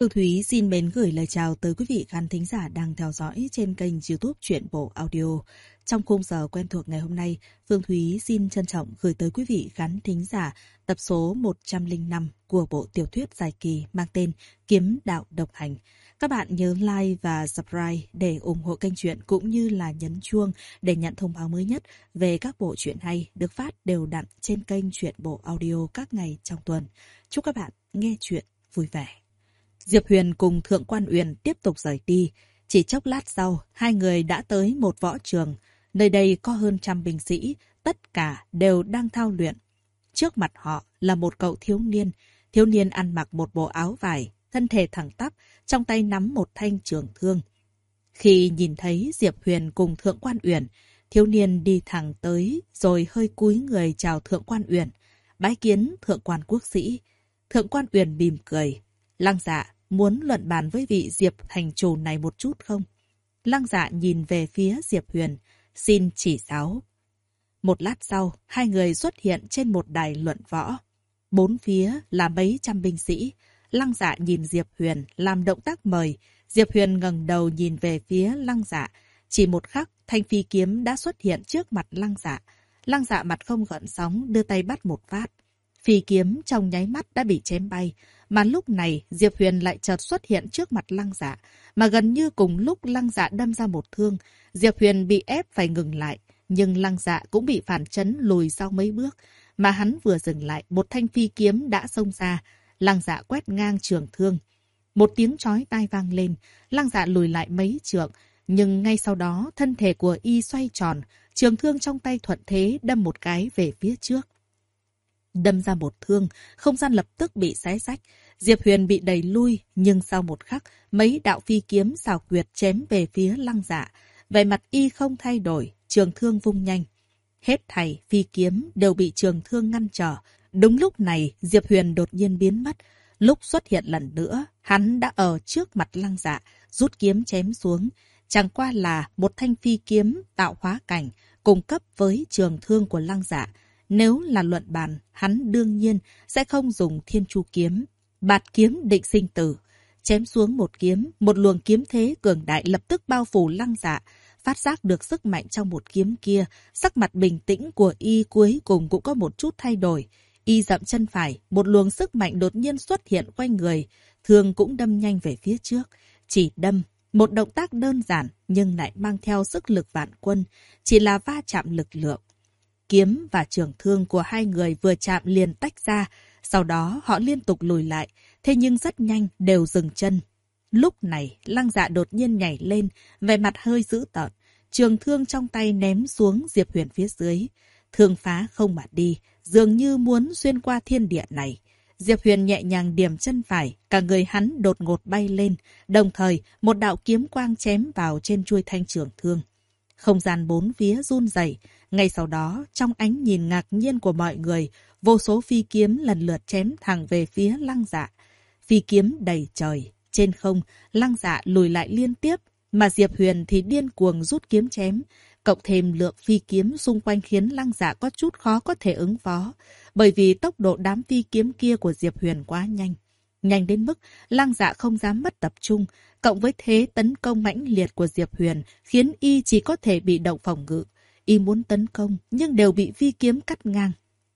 Phương Thúy xin mến gửi lời chào tới quý vị khán thính giả đang theo dõi trên kênh YouTube Truyện Bộ Audio. Trong khung giờ quen thuộc ngày hôm nay, Phương Thúy xin trân trọng gửi tới quý vị khán thính giả tập số 105 của bộ tiểu thuyết dài kỳ mang tên Kiếm Đạo Độc Hành. Các bạn nhớ like và subscribe để ủng hộ kênh truyện cũng như là nhấn chuông để nhận thông báo mới nhất về các bộ truyện hay được phát đều đặn trên kênh Truyện Bộ Audio các ngày trong tuần. Chúc các bạn nghe truyện vui vẻ. Diệp Huyền cùng Thượng Quan Uyển tiếp tục rời đi. Chỉ chốc lát sau, hai người đã tới một võ trường. Nơi đây có hơn 100 binh sĩ, tất cả đều đang thao luyện. Trước mặt họ là một cậu thiếu niên. Thiếu niên ăn mặc một bộ áo vải, thân thể thẳng tắp, trong tay nắm một thanh trường thương. Khi nhìn thấy Diệp Huyền cùng Thượng Quan Uyển, thiếu niên đi thẳng tới rồi hơi cúi người chào Thượng Quan Uyển, bái kiến Thượng Quan quốc sĩ. Thượng Quan Uyển mỉm cười. Lăng Dạ, muốn luận bàn với vị Diệp thành chủ này một chút không? Lăng Dạ nhìn về phía Diệp Huyền, xin chỉ giáo. Một lát sau, hai người xuất hiện trên một đài luận võ. Bốn phía là mấy trăm binh sĩ. Lăng Dạ nhìn Diệp Huyền làm động tác mời. Diệp Huyền ngẩng đầu nhìn về phía Lăng Dạ. Chỉ một khắc, thanh phi kiếm đã xuất hiện trước mặt Lăng Dạ. Lăng Dạ mặt không gợn sóng, đưa tay bắt một phát. Phi kiếm trong nháy mắt đã bị chém bay. Mà lúc này, Diệp Huyền lại chợt xuất hiện trước mặt Lăng Dạ. Mà gần như cùng lúc Lăng Dạ đâm ra một thương, Diệp Huyền bị ép phải ngừng lại. Nhưng Lăng Dạ cũng bị phản chấn lùi sau mấy bước. Mà hắn vừa dừng lại, một thanh phi kiếm đã xông ra. Lăng Dạ quét ngang trường thương. Một tiếng chói tai vang lên, Lăng Dạ lùi lại mấy trượng. Nhưng ngay sau đó, thân thể của y xoay tròn. Trường thương trong tay thuận thế đâm một cái về phía trước. Đâm ra một thương, không gian lập tức bị xé rách. Diệp Huyền bị đẩy lui, nhưng sau một khắc, mấy đạo phi kiếm xảo quyệt chém về phía Lăng Dạ. Vẻ mặt y không thay đổi, trường thương vung nhanh. Hết thảy phi kiếm đều bị trường thương ngăn trở. Đúng lúc này, Diệp Huyền đột nhiên biến mất. Lúc xuất hiện lần nữa, hắn đã ở trước mặt Lăng Dạ, rút kiếm chém xuống. Chẳng qua là một thanh phi kiếm tạo hóa cảnh, cùng cấp với trường thương của Lăng Dạ. Nếu là luận bàn, hắn đương nhiên sẽ không dùng Thiên Chu kiếm. Bạt kiếm định sinh tử. Chém xuống một kiếm, một luồng kiếm thế cường đại lập tức bao phủ Lăng Dạ. Phát giác được sức mạnh trong một kiếm kia, sắc mặt bình tĩnh của y cuối cùng cũng có một chút thay đổi. Y dậm chân phải, một luồng sức mạnh đột nhiên xuất hiện quanh người. Thương cũng đâm nhanh về phía trước. Chỉ đâm, một động tác đơn giản nhưng lại mang theo sức lực vạn quân. Chỉ là va chạm lực lượng. Kiếm và trường thương của hai người vừa chạm liền tách ra. Sau đó họ liên tục lùi lại. Thế nhưng rất nhanh đều dừng chân. Lúc này Lăng Dạ đột nhiên nhảy lên, vẻ mặt hơi dữ tợn. Trường thương trong tay ném xuống Diệp Huyền phía dưới. Thương phá không mà đi, dường như muốn xuyên qua thiên địa này. Diệp Huyền nhẹ nhàng điểm chân phải, cả người hắn đột ngột bay lên. Đồng thời, một đạo kiếm quang chém vào trên chuôi thanh trường thương. Không gian bốn phía run rẩy. Ngay sau đó, trong ánh nhìn ngạc nhiên của mọi người, vô số phi kiếm lần lượt chém thẳng về phía Lăng Dạ. Phi kiếm đầy trời. Trên không, Lăng Dạ lùi lại liên tiếp, mà Diệp Huyền thì điên cuồng rút kiếm chém. Cộng thêm lượng phi kiếm xung quanh khiến Lăng Dạ có chút khó có thể ứng phó. Bởi vì tốc độ đám phi kiếm kia của Diệp Huyền quá nhanh. Nhanh đến mức Lăng Dạ không dám mất tập trung. Cộng với thế tấn công mãnh liệt của Diệp Huyền khiến y chỉ có thể bị động phòng ngự. Y muốn tấn công nhưng đều bị phi kiếm cắt ngang.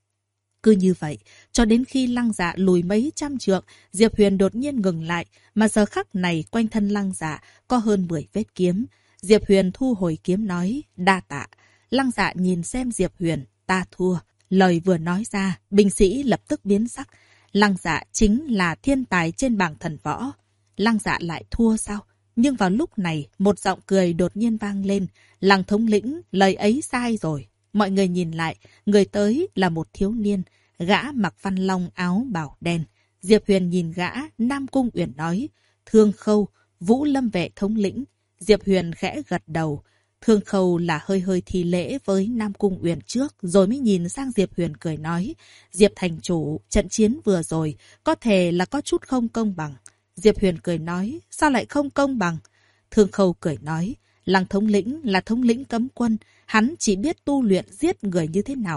Cứ như vậy, cho đến khi Lăng Dạ lùi mấy trăm trượng, Diệp Huyền đột nhiên ngừng lại, mà giờ khắc này quanh thân Lăng Dạ có hơn 10 vết kiếm. Diệp Huyền thu hồi kiếm nói, đa tạ. Lăng Dạ nhìn xem Diệp Huyền, ta thua. Lời vừa nói ra, binh sĩ lập tức biến sắc. Lăng Dạ chính là thiên tài trên bảng thần võ. Lăng Dạ lại thua sao? Nhưng vào lúc này, một giọng cười đột nhiên vang lên. Lăng thống lĩnh, lời ấy sai rồi. Mọi người nhìn lại, người tới là một thiếu niên, gã mặc văn long áo bào đen. Diệp Huyền nhìn gã, Nam Cung Uyển nói, Thương Khâu, Vũ Lâm vệ thống lĩnh. Diệp Huyền khẽ gật đầu. Thương Khâu là hơi thi lễ với Nam Cung Uyển trước, rồi mới nhìn sang Diệp Huyền cười nói, Diệp thành chủ, trận chiến vừa rồi, có thể là có chút không công bằng. Diệp Huyền cười nói, sao lại không công bằng? Thương Khâu cười nói, Lăng thống lĩnh là thống lĩnh cấm quân, hắn chỉ biết tu luyện giết người như thế nào.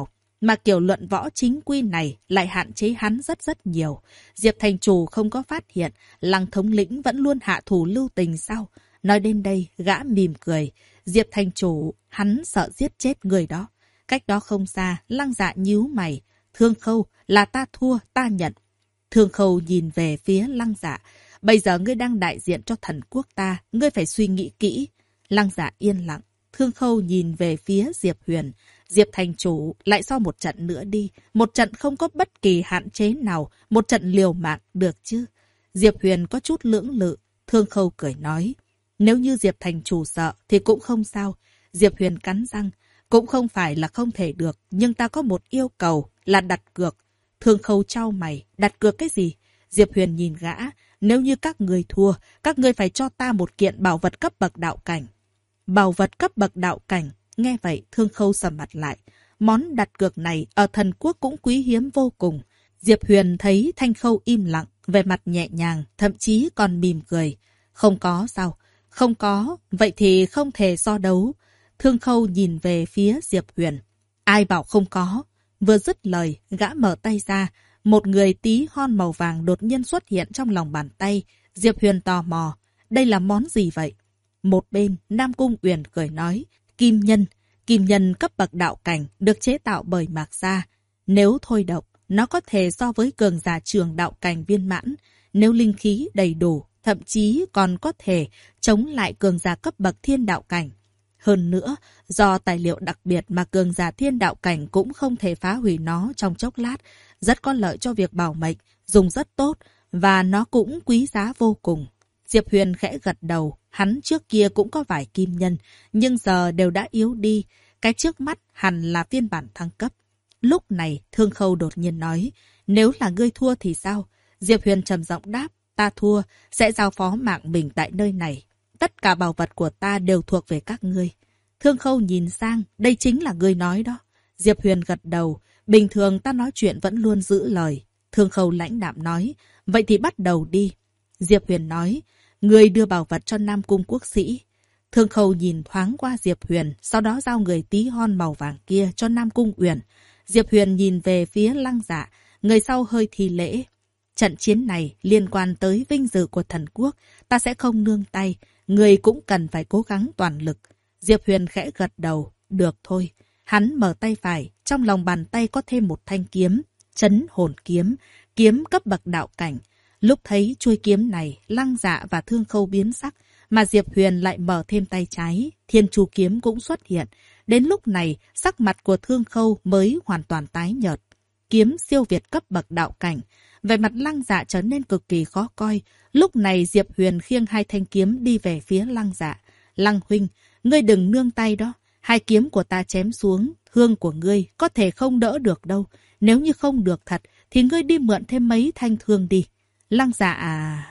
mà kiểu luận võ chính quy này lại hạn chế hắn rất nhiều. Diệp thành chủ không có phát hiện, Lăng thống lĩnh vẫn luôn hạ thủ lưu tình sao? Nói đến đây, gã mỉm cười. Diệp thành chủ, hắn sợ giết chết người đó. Cách đó không xa, Lăng Dạ nhíu mày. Thương Khâu, là ta thua, ta nhận. Thương Khâu nhìn về phía Lăng Dạ. Bây giờ ngươi đang đại diện cho thần quốc ta, ngươi phải suy nghĩ kỹ. Lăng Dạ yên lặng. Thương Khâu nhìn về phía Diệp Huyền. Diệp thành chủ, lại so một trận nữa đi. Một trận không có bất kỳ hạn chế nào. Một trận liều mạng, được chứ? Diệp Huyền có chút lưỡng lự. Thương Khâu cười nói. Nếu như Diệp thành chủ sợ thì cũng không sao. Diệp Huyền cắn răng. Cũng không phải là không thể được. Nhưng ta có một yêu cầu là đặt cược. Thương Khâu chau mày. Đặt cược cái gì? Diệp Huyền nhìn gã. Nếu như các người thua, các người phải cho ta một kiện bảo vật cấp bậc đạo cảnh. Bảo vật cấp bậc đạo cảnh. Nghe vậy, Thương Khâu sầm mặt lại. Món đặt cược này ở thần quốc cũng quý hiếm vô cùng. Diệp Huyền thấy Thanh Khâu im lặng, về mặt nhẹ nhàng, thậm chí còn mỉm cười. Không có sao? Không có, vậy thì không thể so đấu. Thương Khâu nhìn về phía Diệp Huyền. Ai bảo không có? Vừa dứt lời, gã mở tay ra. Một người tí hon màu vàng đột nhiên xuất hiện trong lòng bàn tay. Diệp Huyền tò mò. Đây là món gì vậy? Một bên, Nam Cung Uyển cười nói. Kim nhân. Kim nhân cấp bậc đạo cảnh được chế tạo bởi Mạc Gia. Nếu thôi động, nó có thể so với cường giả trường đạo cảnh viên mãn. Nếu linh khí đầy đủ, thậm chí còn có thể chống lại cường giả cấp bậc thiên đạo cảnh. Hơn nữa, do tài liệu đặc biệt mà cường giả thiên đạo cảnh cũng không thể phá hủy nó trong chốc lát, rất có lợi cho việc bảo mệnh, dùng rất tốt, và nó cũng quý giá vô cùng. Diệp Huyền khẽ gật đầu, hắn trước kia cũng có vài kim nhân, nhưng giờ đều đã yếu đi, cái trước mắt hẳn là phiên bản thăng cấp. Lúc này, Thương Khâu đột nhiên nói, nếu là ngươi thua thì sao? Diệp Huyền trầm giọng đáp, ta thua, sẽ giao phó mạng mình tại nơi này. Tất cả bảo vật của ta đều thuộc về các ngươi. Thương Khâu nhìn sang, đây chính là ngươi nói đó. Diệp Huyền gật đầu, bình thường ta nói chuyện vẫn luôn giữ lời. Thương Khâu lãnh đạm nói, vậy thì bắt đầu đi. Diệp Huyền nói, ngươi đưa bảo vật cho Nam Cung quốc sĩ. Thương Khâu nhìn thoáng qua Diệp Huyền, sau đó giao người tí hon màu vàng kia cho Nam Cung Uyển. Diệp Huyền nhìn về phía Lăng Dạ, người sau hơi thi lễ. Trận chiến này liên quan tới vinh dự của thần quốc, ta sẽ không nương tay, người cũng cần phải cố gắng toàn lực. Diệp Huyền khẽ gật đầu, được thôi. Hắn mở tay phải, trong lòng bàn tay có thêm một thanh kiếm, Chấn Hồn Kiếm, kiếm cấp bậc đạo cảnh. Lúc thấy chuôi kiếm này, Lăng Dạ và Thương Khâu biến sắc, mà Diệp Huyền lại mở thêm tay trái, Thiên Chu Kiếm cũng xuất hiện. Đến lúc này, sắc mặt của Thương Khâu mới hoàn toàn tái nhợt. Kiếm siêu việt cấp bậc đạo cảnh. Vẻ mặt Lăng Dạ trở nên cực kỳ khó coi. Lúc này Diệp Huyền khiêng hai thanh kiếm đi về phía Lăng Dạ. Lăng huynh, ngươi đừng nương tay đó. Hai kiếm của ta chém xuống, thương của ngươi có thể không đỡ được đâu. Nếu như không được thật, thì ngươi đi mượn thêm mấy thanh thương đi. Lăng Dạ à...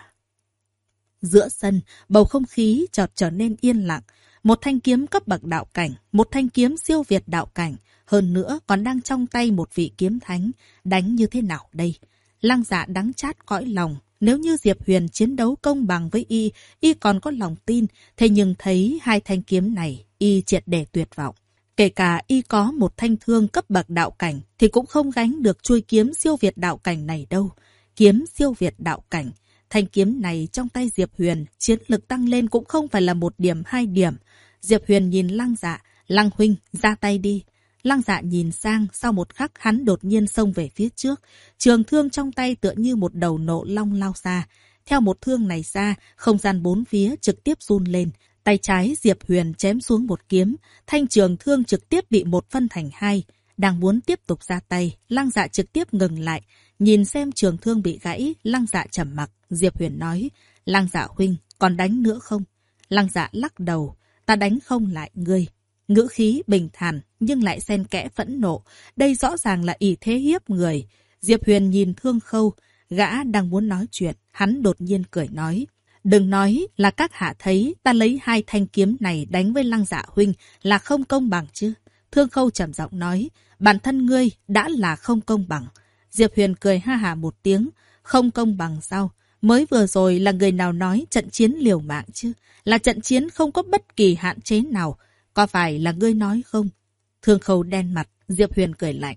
Giữa sân, bầu không khí chợt trở nên yên lặng. Một thanh kiếm cấp bậc đạo cảnh, một thanh kiếm siêu việt đạo cảnh. Hơn nữa còn đang trong tay một vị kiếm thánh. Đánh như thế nào đây? Lăng Dạ đắng chát cõi lòng. Nếu như Diệp Huyền chiến đấu công bằng với y còn có lòng tin. Thế nhưng thấy hai thanh kiếm này, y triệt để tuyệt vọng. Kể cả y có một thanh thương cấp bậc đạo cảnh, thì cũng không gánh được chuôi kiếm siêu việt đạo cảnh này đâu. Kiếm siêu việt đạo cảnh. Thanh kiếm này trong tay Diệp Huyền, chiến lực tăng lên cũng không phải là 1 điểm 2 điểm. Diệp Huyền nhìn Lăng Dạ, Lăng huynh, ra tay đi. Lăng Dạ nhìn sang, sau một khắc hắn đột nhiên xông về phía trước. Trường thương trong tay tựa như một đầu nộ long lao ra. Theo một thương này ra, không gian bốn phía trực tiếp run lên. Tay trái Diệp Huyền chém xuống một kiếm, thanh trường thương trực tiếp bị một phân thành hai. Đang muốn tiếp tục ra tay, Lăng Dạ trực tiếp ngừng lại. Nhìn xem trường thương bị gãy, Lăng Dạ trầm mặc. Diệp Huyền nói, Lăng Dạ huynh, còn đánh nữa không? Lăng Dạ lắc đầu, ta đánh không lại ngươi. Ngữ khí bình thản, nhưng lại xen kẽ phẫn nộ. Đây rõ ràng là ỷ thế hiếp người. Diệp Huyền nhìn Thương Khâu, gã đang muốn nói chuyện, hắn đột nhiên cười nói. Đừng nói là các hạ thấy ta lấy hai thanh kiếm này đánh với Lăng Dạ huynh là không công bằng chứ. Thương Khâu trầm giọng nói, bản thân ngươi đã là không công bằng. Diệp Huyền cười ha hả một tiếng, không công bằng sao? Mới vừa rồi là người nào nói trận chiến liều mạng chứ? Là trận chiến không có bất kỳ hạn chế nào. Có phải là ngươi nói không? Thương Khâu đen mặt, Diệp Huyền cười lạnh.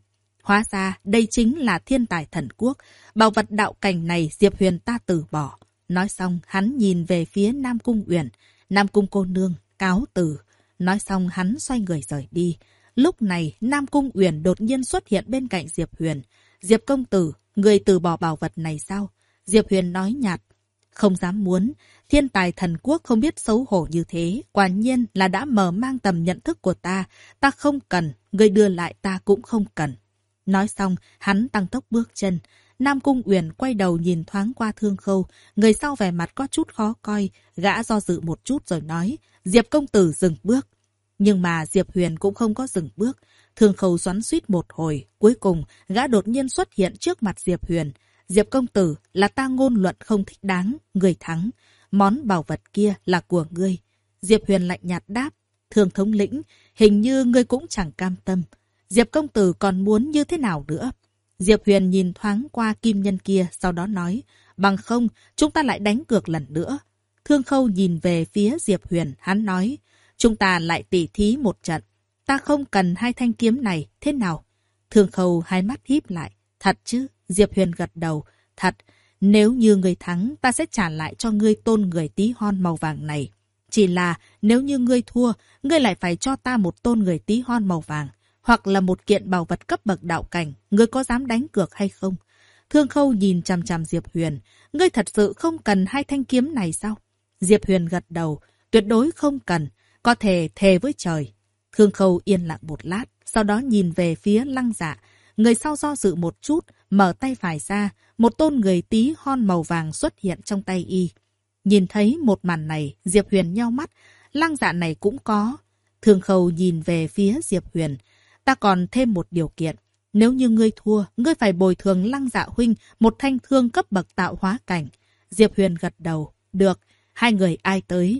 Hóa ra đây chính là thiên tài thần quốc. Bảo vật đạo cảnh này Diệp Huyền ta từ bỏ. Nói xong hắn nhìn về phía Nam Cung Uyển. Nam Cung cô nương, cáo từ. Nói xong hắn xoay người rời đi. Lúc này Nam Cung Uyển đột nhiên xuất hiện bên cạnh Diệp Huyền. Diệp công tử, người từ bỏ bảo vật này sao? Diệp Huyền nói nhạt. Không dám muốn. Thiên tài thần quốc không biết xấu hổ như thế. Quả nhiên là đã mở mang tầm nhận thức của ta. Ta không cần. Người đưa lại ta cũng không cần. Nói xong, hắn tăng tốc bước chân. Nam Cung Uyển quay đầu nhìn thoáng qua Thương Khâu. Người sau vẻ mặt có chút khó coi. Gã do dự một chút rồi nói. Diệp công tử dừng bước. Nhưng mà Diệp Huyền cũng không có dừng bước. Thương Khâu xoắn xuýt một hồi. Cuối cùng, gã đột nhiên xuất hiện trước mặt Diệp Huyền. Diệp công tử, là ta ngôn luận không thích đáng. Người thắng. Món bảo vật kia là của ngươi. Diệp Huyền lạnh nhạt đáp. Thương thống lĩnh, hình như ngươi cũng chẳng cam tâm. Diệp công tử còn muốn như thế nào nữa? Diệp Huyền nhìn thoáng qua kim nhân kia, sau đó nói. Bằng không, chúng ta lại đánh cược lần nữa. Thương Khâu nhìn về phía Diệp Huyền, hắn nói. Chúng ta lại tỉ thí một trận. Ta không cần hai thanh kiếm này, thế nào? Thương Khâu hai mắt híp lại. Thật chứ? Diệp Huyền gật đầu. Thật, nếu như ngươi thắng, ta sẽ trả lại cho ngươi tôn người tí hon màu vàng này. Chỉ là nếu như ngươi thua, ngươi lại phải cho ta một tôn người tí hon màu vàng. Hoặc là một kiện bảo vật cấp bậc đạo cảnh. Ngươi có dám đánh cược hay không? Thương Khâu nhìn chằm chằm Diệp Huyền. Ngươi thật sự không cần hai thanh kiếm này sao? Diệp Huyền gật đầu. Tuyệt đối không cần. Có thể thề với trời. Thương Khâu yên lặng một lát. Sau đó nhìn về phía Lăng Dạ. Người sau do dự một chút. Mở tay phải ra. Một tôn người tí hon màu vàng xuất hiện trong tay y. Nhìn thấy một màn này. Diệp Huyền nheo mắt. Lăng Dạ này cũng có. Thương Khâu nhìn về phía Diệp Huyền. Ta còn thêm một điều kiện. Nếu như ngươi thua, ngươi phải bồi thường Lăng Dạ huynh một thanh thương cấp bậc tạo hóa cảnh. Diệp Huyền gật đầu. Được, hai người ai tới?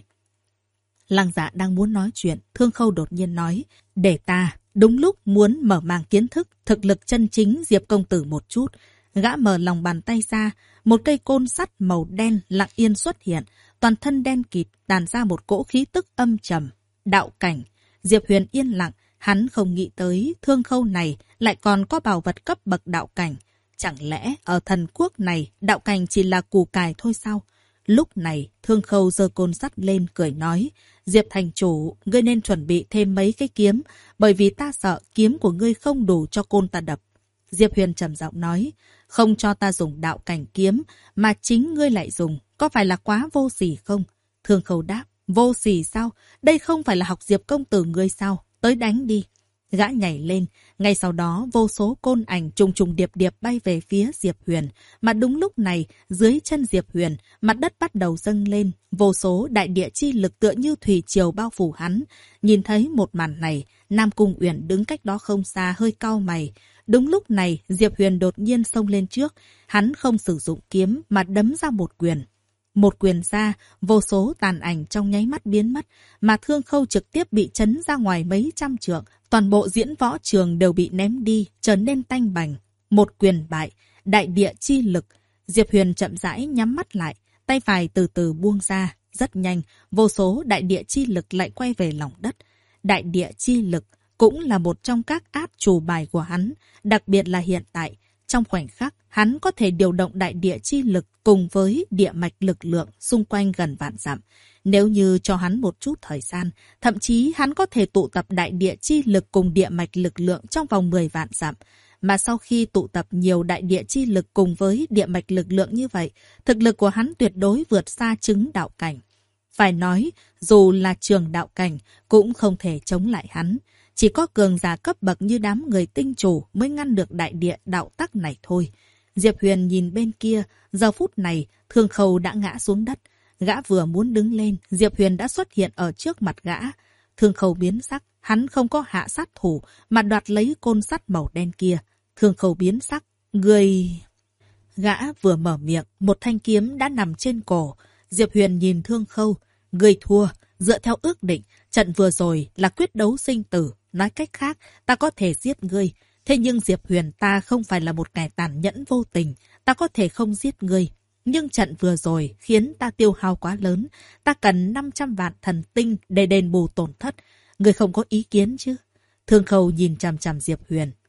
Lăng Dạ đang muốn nói chuyện, Thương Khâu đột nhiên nói. Để ta, đúng lúc muốn mở màng kiến thức, thực lực chân chính Diệp công tử một chút. Gã mở lòng bàn tay ra, một cây côn sắt màu đen lặng yên xuất hiện. Toàn thân đen kịt, tàn ra một cỗ khí tức âm trầm. Đạo cảnh. Diệp Huyền yên lặng. Hắn không nghĩ tới Thương Khâu này lại còn có bảo vật cấp bậc đạo cảnh. Chẳng lẽ ở thần quốc này đạo cảnh chỉ là củ cải thôi sao? Lúc này Thương Khâu giơ côn sắt lên cười nói. Diệp thành chủ, ngươi nên chuẩn bị thêm mấy cái kiếm. Bởi vì ta sợ kiếm của ngươi không đủ cho côn ta đập. Diệp Huyền trầm giọng nói. Không cho ta dùng đạo cảnh kiếm mà chính ngươi lại dùng. Có phải là quá vô sỉ không? Thương Khâu đáp. Vô sỉ sao? Đây không phải là học Diệp công tử ngươi sao? Tới đánh đi. Gã nhảy lên. Ngay sau đó vô số côn ảnh trùng trùng điệp điệp bay về phía Diệp Huyền. Mà đúng lúc này, dưới chân Diệp Huyền, mặt đất bắt đầu dâng lên. Vô số đại địa chi lực tựa như thủy triều bao phủ hắn. Nhìn thấy một màn này, Nam Cung Uyển đứng cách đó không xa hơi cau mày. Đúng lúc này, Diệp Huyền đột nhiên xông lên trước. Hắn không sử dụng kiếm mà đấm ra một quyền. Một quyền ra, vô số tàn ảnh trong nháy mắt biến mất, mà Thương Khâu trực tiếp bị chấn ra ngoài mấy trăm trượng. Toàn bộ diễn võ trường đều bị ném đi, trở nên tanh bành. Một quyền bại, đại địa chi lực. Diệp Huyền chậm rãi nhắm mắt lại, tay phải từ từ buông ra. Rất nhanh, vô số đại địa chi lực lại quay về lòng đất. Đại địa chi lực cũng là một trong các át chủ bài của hắn, đặc biệt là hiện tại. Trong khoảnh khắc, hắn có thể điều động đại địa chi lực cùng với địa mạch lực lượng xung quanh gần vạn dặm. Nếu như cho hắn một chút thời gian, thậm chí hắn có thể tụ tập đại địa chi lực cùng địa mạch lực lượng trong vòng 10 vạn dặm. Mà sau khi tụ tập nhiều đại địa chi lực cùng với địa mạch lực lượng như vậy, thực lực của hắn tuyệt đối vượt xa chứng đạo cảnh. Phải nói, dù là trường đạo cảnh, cũng không thể chống lại hắn. Chỉ có cường giả cấp bậc như đám người tinh chủ mới ngăn được đại địa đạo tắc này thôi. Diệp Huyền nhìn bên kia, giờ phút này, Thương Khâu đã ngã xuống đất. Gã vừa muốn đứng lên, Diệp Huyền đã xuất hiện ở trước mặt gã. Thương Khâu biến sắc, hắn không có hạ sát thủ, mà đoạt lấy côn sắt màu đen kia. Thương Khâu biến sắc, người... Gã vừa mở miệng, một thanh kiếm đã nằm trên cổ. Diệp Huyền nhìn Thương Khâu, người thua, dựa theo ước định, trận vừa rồi là quyết đấu sinh tử. Nói cách khác, ta có thể giết ngươi. Thế nhưng Diệp Huyền ta không phải là một kẻ tàn nhẫn vô tình. Ta có thể không giết ngươi. Nhưng trận vừa rồi khiến ta tiêu hao quá lớn. Ta cần 500 vạn thần tinh để đền bù tổn thất. Ngươi không có ý kiến chứ? Thương Khâu nhìn chằm chằm Diệp Huyền.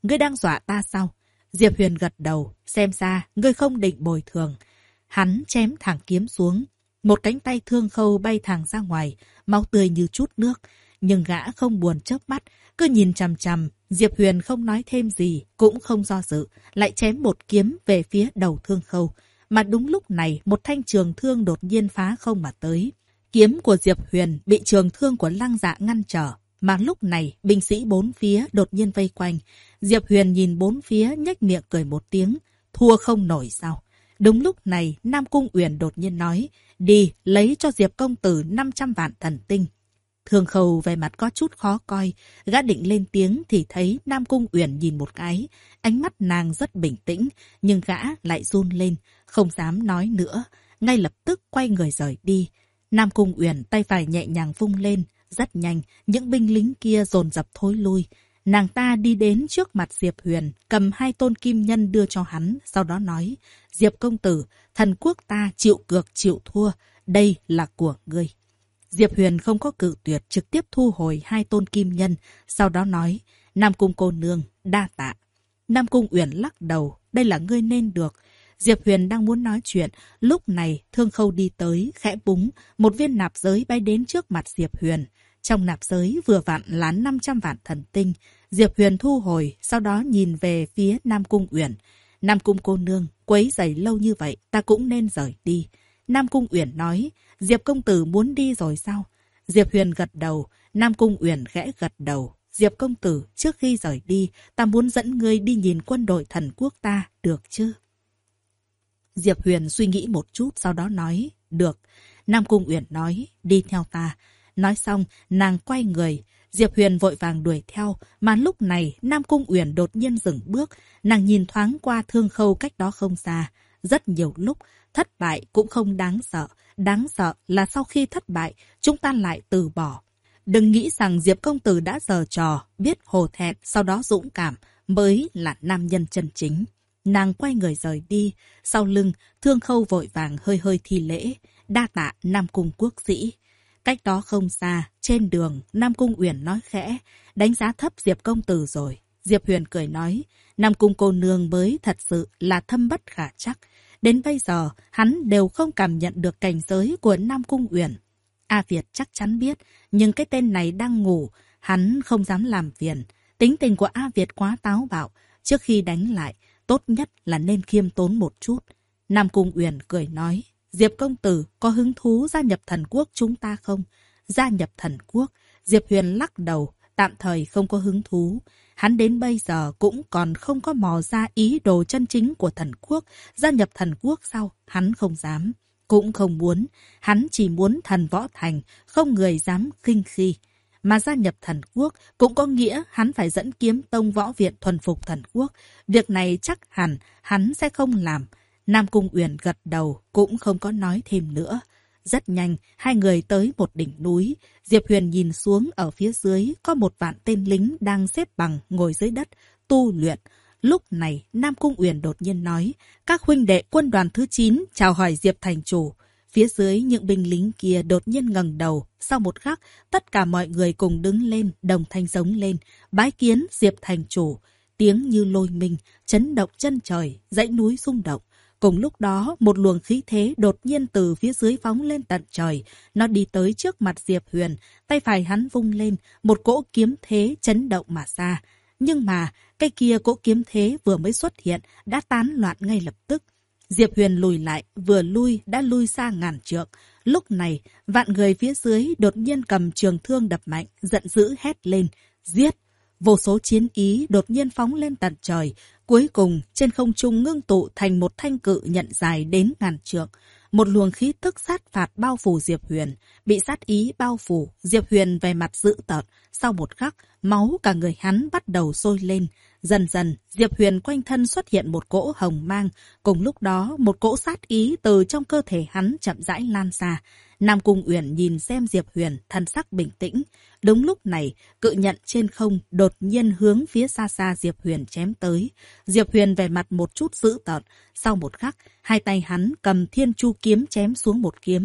ngươi đang dọa ta sao? Diệp Huyền gật đầu, xem ra ngươi không định bồi thường. Hắn chém thẳng kiếm xuống. Một cánh tay Thương Khâu bay thẳng ra ngoài, máu tươi như chút nước. Nhưng gã không buồn chớp mắt, cứ nhìn chằm chằm. Diệp Huyền không nói thêm gì, cũng không do dự, lại chém một kiếm về phía đầu Thương Khâu. Mà đúng lúc này, một thanh trường thương đột nhiên phá không mà tới. Kiếm của Diệp Huyền bị trường thương của Lăng Dạ ngăn trở. Mà lúc này, binh sĩ bốn phía đột nhiên vây quanh. Diệp Huyền nhìn bốn phía nhếch miệng cười một tiếng. Thua không nổi sao? Đúng lúc này, Nam Cung Uyển đột nhiên nói, đi lấy cho Diệp công tử 500 vạn thần tinh. Thương Khâu về mặt có chút khó coi, gã định lên tiếng thì thấy Nam Cung Uyển nhìn một cái. Ánh mắt nàng rất bình tĩnh, nhưng gã lại run lên, không dám nói nữa. Ngay lập tức quay người rời đi. Nam Cung Uyển tay phải nhẹ nhàng vung lên, rất nhanh, những binh lính kia dồn dập thối lui. Nàng ta đi đến trước mặt Diệp Huyền, cầm 2 tôn kim nhân đưa cho hắn, sau đó nói, Diệp công tử, thần quốc ta chịu cược chịu thua, đây là của ngươi. Diệp Huyền không có cự tuyệt, trực tiếp thu hồi 2 tôn kim nhân, sau đó nói, Nam Cung cô nương, đa tạ. Nam Cung Uyển lắc đầu, đây là ngươi nên được. Diệp Huyền đang muốn nói chuyện, lúc này Thương Khâu đi tới, khẽ búng, một viên nạp giới bay đến trước mặt Diệp Huyền. Trong nạp giới vừa vặn là 500 vạn thần tinh. Diệp Huyền thu hồi, sau đó nhìn về phía Nam Cung Uyển. Nam Cung cô nương, quấy rầy lâu như vậy, ta cũng nên rời đi. Nam Cung Uyển nói, Diệp công tử muốn đi rồi sao? Diệp Huyền gật đầu, Nam Cung Uyển khẽ gật đầu. Diệp công tử, trước khi rời đi, ta muốn dẫn ngươi đi nhìn quân đội thần quốc ta, được chứ? Diệp Huyền suy nghĩ một chút, sau đó nói, được. Nam Cung Uyển nói, đi theo ta. Nói xong, nàng quay người. Diệp Huyền vội vàng đuổi theo, mà lúc này Nam Cung Uyển đột nhiên dừng bước. Nàng nhìn thoáng qua Thương Khâu cách đó không xa. Rất nhiều lúc, thất bại cũng không đáng sợ. Đáng sợ là sau khi thất bại, chúng ta lại từ bỏ. Đừng nghĩ rằng Diệp công tử đã giở trò, biết hổ thẹn, sau đó dũng cảm, mới là nam nhân chân chính. Nàng quay người rời đi, sau lưng, Thương Khâu vội vàng hơi hơi thi lễ, đa tạ Nam Cung quốc sĩ. Cách đó không xa, trên đường, Nam Cung Uyển nói khẽ, đánh giá thấp Diệp công tử rồi. Diệp Huyền cười nói, Nam Cung cô nương mới thật sự là thâm bất khả trắc. Đến bây giờ, hắn đều không cảm nhận được cảnh giới của Nam Cung Uyển. A Việt chắc chắn biết, nhưng cái tên này đang ngủ, hắn không dám làm phiền. Tính tình của A Việt quá táo bạo, trước khi đánh lại, tốt nhất là nên khiêm tốn một chút. Nam Cung Uyển cười nói, Diệp công tử có hứng thú gia nhập thần quốc chúng ta không? Gia nhập thần quốc, Diệp Huyền lắc đầu, tạm thời không có hứng thú. Hắn đến bây giờ cũng còn không có mò ra ý đồ chân chính của thần quốc. Gia nhập thần quốc sau, hắn không dám, cũng không muốn. Hắn chỉ muốn thần võ thành, không người dám khinh khi. Mà gia nhập thần quốc cũng có nghĩa hắn phải dẫn Kiếm Tông võ viện thuần phục thần quốc. Việc này chắc hẳn hắn sẽ không làm. Nam Cung Uyển gật đầu, cũng không có nói thêm nữa. Rất nhanh, hai người tới một đỉnh núi. Diệp Huyền nhìn xuống ở phía dưới, có 1.000 tên lính đang xếp bằng ngồi dưới đất, tu luyện. Lúc này, Nam Cung Uyển đột nhiên nói, các huynh đệ quân đoàn thứ 9 chào hỏi Diệp thành chủ. Phía dưới những binh lính kia đột nhiên ngẩng đầu. Sau một khắc, tất cả mọi người cùng đứng lên, đồng thanh giống lên, bái kiến Diệp thành chủ. Tiếng như lôi minh, chấn động chân trời, dãy núi rung động. Cùng lúc đó, một luồng khí thế đột nhiên từ phía dưới phóng lên tận trời. Nó đi tới trước mặt Diệp Huyền, tay phải hắn vung lên, một cỗ kiếm thế chấn động mà ra. Nhưng mà, cái kia cỗ kiếm thế vừa mới xuất hiện, đã tán loạn ngay lập tức. Diệp Huyền lùi lại, vừa lui đã lui xa ngàn trượng. Lúc này, vạn người phía dưới đột nhiên cầm trường thương đập mạnh, giận dữ hét lên, giết! Vô số chiến ý đột nhiên phóng lên tận trời. Cuối cùng, trên không trung ngưng tụ thành một thanh cự nhận dài đến ngàn trượng. Một luồng khí tức sát phạt bao phủ Diệp Huyền. Bị sát ý bao phủ, Diệp Huyền về mặt dữ tợn. Sau một khắc, máu cả người hắn bắt đầu sôi lên. Dần dần, Diệp Huyền quanh thân xuất hiện một cỗ hồng mang. Cùng lúc đó, một cỗ sát ý từ trong cơ thể hắn chậm rãi lan ra. Nam Cung Uyển nhìn xem Diệp Huyền, thần sắc bình tĩnh. Đúng lúc này, cự nhận trên không đột nhiên hướng phía xa xa Diệp Huyền chém tới. Diệp Huyền về mặt một chút dữ tợn. Sau một khắc, hai tay hắn cầm Thiên Chu kiếm chém xuống một kiếm.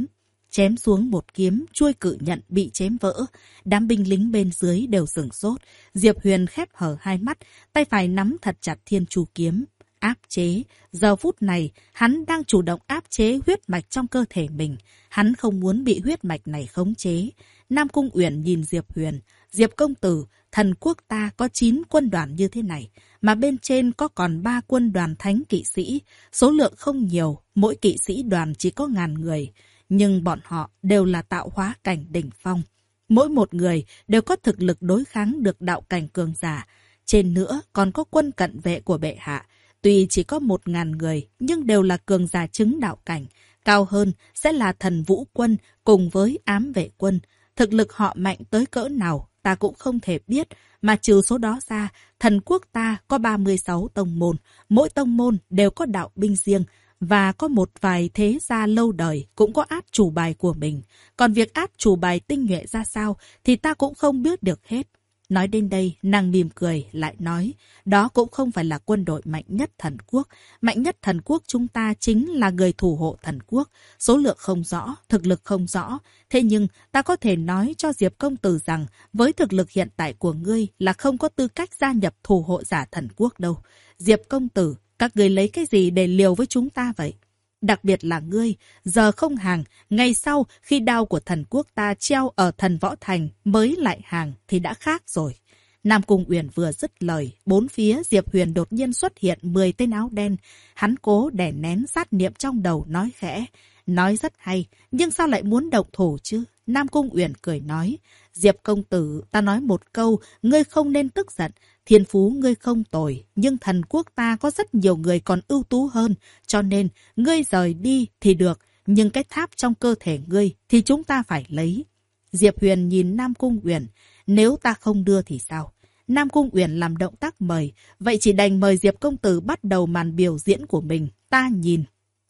chém xuống một kiếm, chuôi cự nhận bị chém vỡ. Đám binh lính bên dưới đều sửng sốt. Diệp Huyền khép hờ hai mắt, tay phải nắm thật chặt Thiên Chu kiếm. Áp chế. Giờ phút này, hắn đang chủ động áp chế huyết mạch trong cơ thể mình. Hắn không muốn bị huyết mạch này khống chế. Nam Cung Uyển nhìn Diệp Huyền. Diệp công tử, thần quốc ta có 9 quân đoàn như thế này, mà bên trên có còn 3 quân đoàn thánh kỵ sĩ. Số lượng không nhiều, mỗi kỵ sĩ đoàn chỉ có 1000 người. Nhưng bọn họ đều là tạo hóa cảnh đỉnh phong. Mỗi một người đều có thực lực đối kháng được đạo cảnh cường giả. Trên nữa còn có quân cận vệ của bệ hạ. Tuy chỉ có 1000 người, nhưng đều là cường giả chứng đạo cảnh. Cao hơn sẽ là thần vũ quân cùng với ám vệ quân. Thực lực họ mạnh tới cỡ nào, ta cũng không thể biết. Mà trừ số đó ra, thần quốc ta có 36 tông môn. Mỗi tông môn đều có đạo binh riêng. Và có một vài thế gia lâu đời cũng có át chủ bài của mình. Còn việc át chủ bài tinh nhuệ ra sao thì ta cũng không biết được hết. Nói đến đây, nàng mỉm cười, lại nói, đó cũng không phải là quân đội mạnh nhất thần quốc. Mạnh nhất thần quốc chúng ta chính là người thủ hộ thần quốc. Số lượng không rõ, thực lực không rõ. Thế nhưng, ta có thể nói cho Diệp công tử rằng, với thực lực hiện tại của ngươi là không có tư cách gia nhập thủ hộ giả thần quốc đâu. Diệp công tử, các ngươi lấy cái gì để liều với chúng ta vậy? Đặc biệt là ngươi, giờ không hàng, ngày sau khi đao của thần quốc ta treo ở thần võ thành mới lại hàng thì đã khác rồi. Nam Cung Uyển vừa dứt lời, bốn phía Diệp Huyền đột nhiên xuất hiện 10 tên áo đen. Hắn cố đè nén sát niệm trong đầu nói khẽ. Nói rất hay, nhưng sao lại muốn động thủ chứ? Nam Cung Uyển cười nói. Diệp công tử, ta nói một câu, ngươi không nên tức giận. Thiên phú ngươi không tồi, nhưng thần quốc ta có rất nhiều người còn ưu tú hơn. Cho nên, ngươi rời đi thì được, nhưng cái tháp trong cơ thể ngươi thì chúng ta phải lấy. Diệp Huyền nhìn Nam Cung Uyển. Nếu ta không đưa thì sao? Nam Cung Uyển làm động tác mời. Vậy chỉ đành mời Diệp công tử bắt đầu màn biểu diễn của mình. Ta nhìn.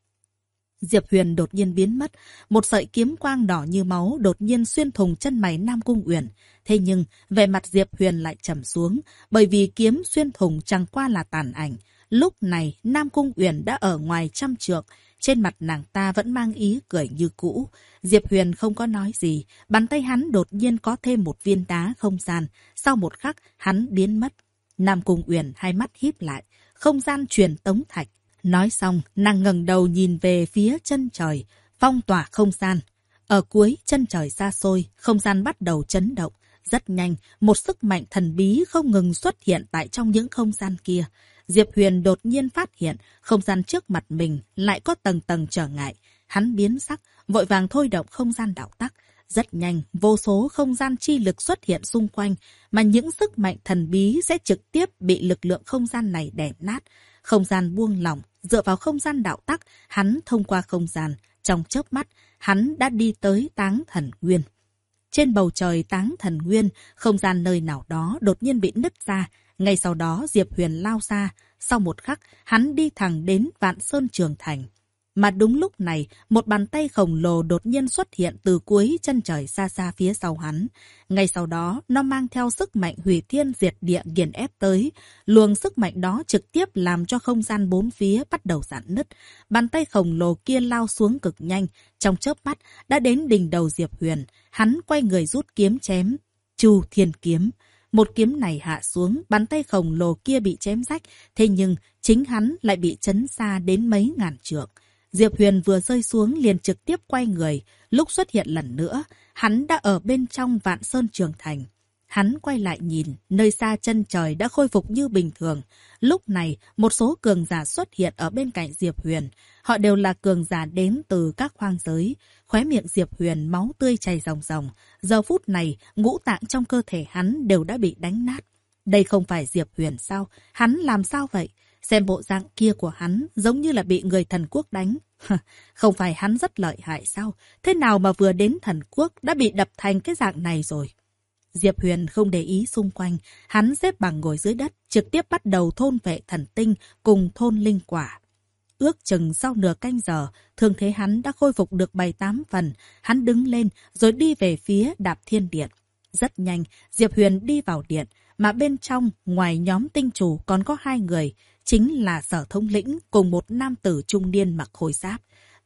Diệp Huyền đột nhiên biến mất. Một sợi kiếm quang đỏ như máu đột nhiên xuyên thủng chân mày Nam Cung Uyển. Thế nhưng, vẻ mặt Diệp Huyền lại trầm xuống. Bởi vì kiếm xuyên thủng chẳng qua là tàn ảnh. Lúc này, Nam Cung Uyển đã ở ngoài 100 trượng. Trên mặt nàng ta vẫn mang ý cười như cũ. Diệp Huyền không có nói gì. Bàn tay hắn đột nhiên có thêm một viên đá không gian. Sau một khắc, hắn biến mất. Nam Cung Uyển hai mắt híp lại. Không gian truyền tống thạch. Nói xong, nàng ngẩng đầu nhìn về phía chân trời, phong tỏa không gian. Ở cuối chân trời xa xôi, không gian bắt đầu chấn động. Rất nhanh, một sức mạnh thần bí không ngừng xuất hiện tại trong những không gian kia. Diệp Huyền đột nhiên phát hiện, không gian trước mặt mình lại có tầng tầng trở ngại. Hắn biến sắc, vội vàng thôi động không gian đạo tắc. Rất nhanh, vô số không gian chi lực xuất hiện xung quanh, mà những sức mạnh thần bí sẽ trực tiếp bị lực lượng không gian này đè nát. Không gian buông lỏng, dựa vào không gian đạo tắc, hắn thông qua không gian. Trong chớp mắt, hắn đã đi tới Táng Thần Nguyên. Trên bầu trời Táng Thần Nguyên, không gian nơi nào đó đột nhiên bị nứt ra. Ngay sau đó Diệp Huyền lao ra. Sau một khắc, hắn đi thẳng đến Vạn Sơn Trường Thành. Mà đúng lúc này, một bàn tay khổng lồ đột nhiên xuất hiện từ cuối chân trời xa xa phía sau hắn. Ngay sau đó, nó mang theo sức mạnh hủy thiên diệt địa nghiền ép tới. Luồng sức mạnh đó trực tiếp làm cho không gian bốn phía bắt đầu rạn nứt. Bàn tay khổng lồ kia lao xuống cực nhanh, trong chớp mắt đã đến đỉnh đầu Diệp Huyền. Hắn quay người rút kiếm chém. Chu Thiên Kiếm. Một kiếm này hạ xuống, bàn tay khổng lồ kia bị chém rách, thế nhưng chính hắn lại bị chấn xa đến mấy ngàn trượng. Diệp Huyền vừa rơi xuống liền trực tiếp quay người. Lúc xuất hiện lần nữa, hắn đã ở bên trong Vạn Sơn Trường Thành. Hắn quay lại nhìn, nơi xa chân trời đã khôi phục như bình thường. Lúc này, một số cường giả xuất hiện ở bên cạnh Diệp Huyền. Họ đều là cường giả đến từ các hoang giới. Khóe miệng Diệp Huyền máu tươi chảy ròng ròng. Giờ phút này, ngũ tạng trong cơ thể hắn đều đã bị đánh nát. Đây không phải Diệp Huyền sao? Hắn làm sao vậy? Xem bộ dạng kia của hắn giống như là bị người thần quốc đánh. Không phải hắn rất lợi hại sao? Thế nào mà vừa đến thần quốc đã bị đập thành cái dạng này rồi? Diệp Huyền không để ý xung quanh. Hắn xếp bằng ngồi dưới đất, trực tiếp bắt đầu thôn vệ thần tinh cùng thôn linh quả. Ước chừng sau nửa canh giờ, thương thế hắn đã khôi phục được 7-8 phần. Hắn đứng lên rồi đi về phía Đạp Thiên Điện. Rất nhanh, Diệp Huyền đi vào điện. Mà bên trong, ngoài nhóm tinh chủ còn có 2 người. Chính là Sở thống lĩnh cùng một nam tử trung niên mặc khôi giáp.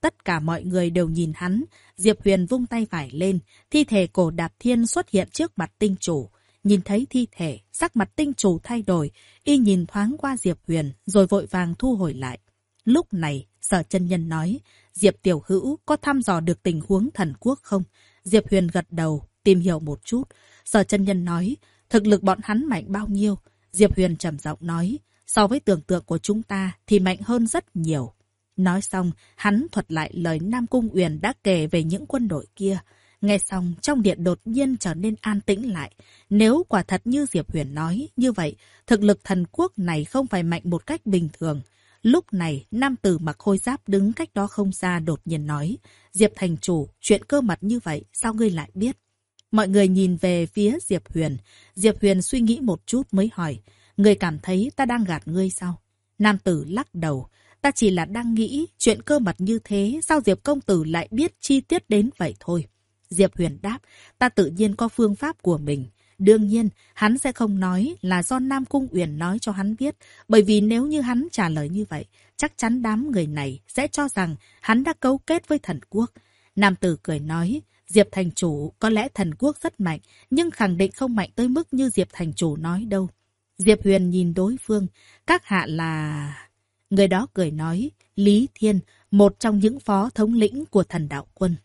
tất cả mọi người đều nhìn hắn. Diệp Huyền vung tay phải lên, thi thể Cổ Đạp Thiên xuất hiện trước mặt tinh chủ. Nhìn thấy thi thể, sắc mặt tinh chủ thay đổi, y nhìn thoáng qua Diệp Huyền, rồi vội vàng thu hồi lại. Lúc này, Sở Chân Nhân nói, Diệp tiểu hữu có thăm dò được tình huống thần quốc không? Diệp Huyền gật đầu, tìm hiểu một chút. Sở Chân Nhân nói, thực lực bọn hắn mạnh bao nhiêu? Diệp Huyền trầm giọng nói, so với tưởng tượng của chúng ta thì mạnh hơn rất nhiều. Nói xong, hắn thuật lại lời Nam Cung Uyển đã kể về những quân đội kia. Nghe xong, trong điện đột nhiên trở nên an tĩnh lại. Nếu quả thật như Diệp Huyền nói, như vậy, thực lực thần quốc này không phải mạnh một cách bình thường. Lúc này, nam tử mặc khôi giáp đứng cách đó không xa đột nhiên nói, Diệp thành chủ, chuyện cơ mật như vậy, sao ngươi lại biết? Mọi người nhìn về phía Diệp Huyền. Diệp Huyền suy nghĩ một chút mới hỏi, ngươi cảm thấy ta đang gạt ngươi sao? Nam tử lắc đầu, ta chỉ là đang nghĩ chuyện cơ mật như thế, sao Diệp công tử lại biết chi tiết đến vậy thôi. Diệp Huyền đáp, ta tự nhiên có phương pháp của mình. Đương nhiên, hắn sẽ không nói là do Nam Cung Uyển nói cho hắn biết, bởi vì nếu như hắn trả lời như vậy, chắc chắn đám người này sẽ cho rằng hắn đã cấu kết với thần quốc. Nam tử cười nói, Diệp thành chủ có lẽ thần quốc rất mạnh, nhưng khẳng định không mạnh tới mức như Diệp thành chủ nói đâu. Diệp Huyền nhìn đối phương, các hạ là... Người đó cười nói, Lý Thiên, một trong những phó thống lĩnh của thần đạo quân.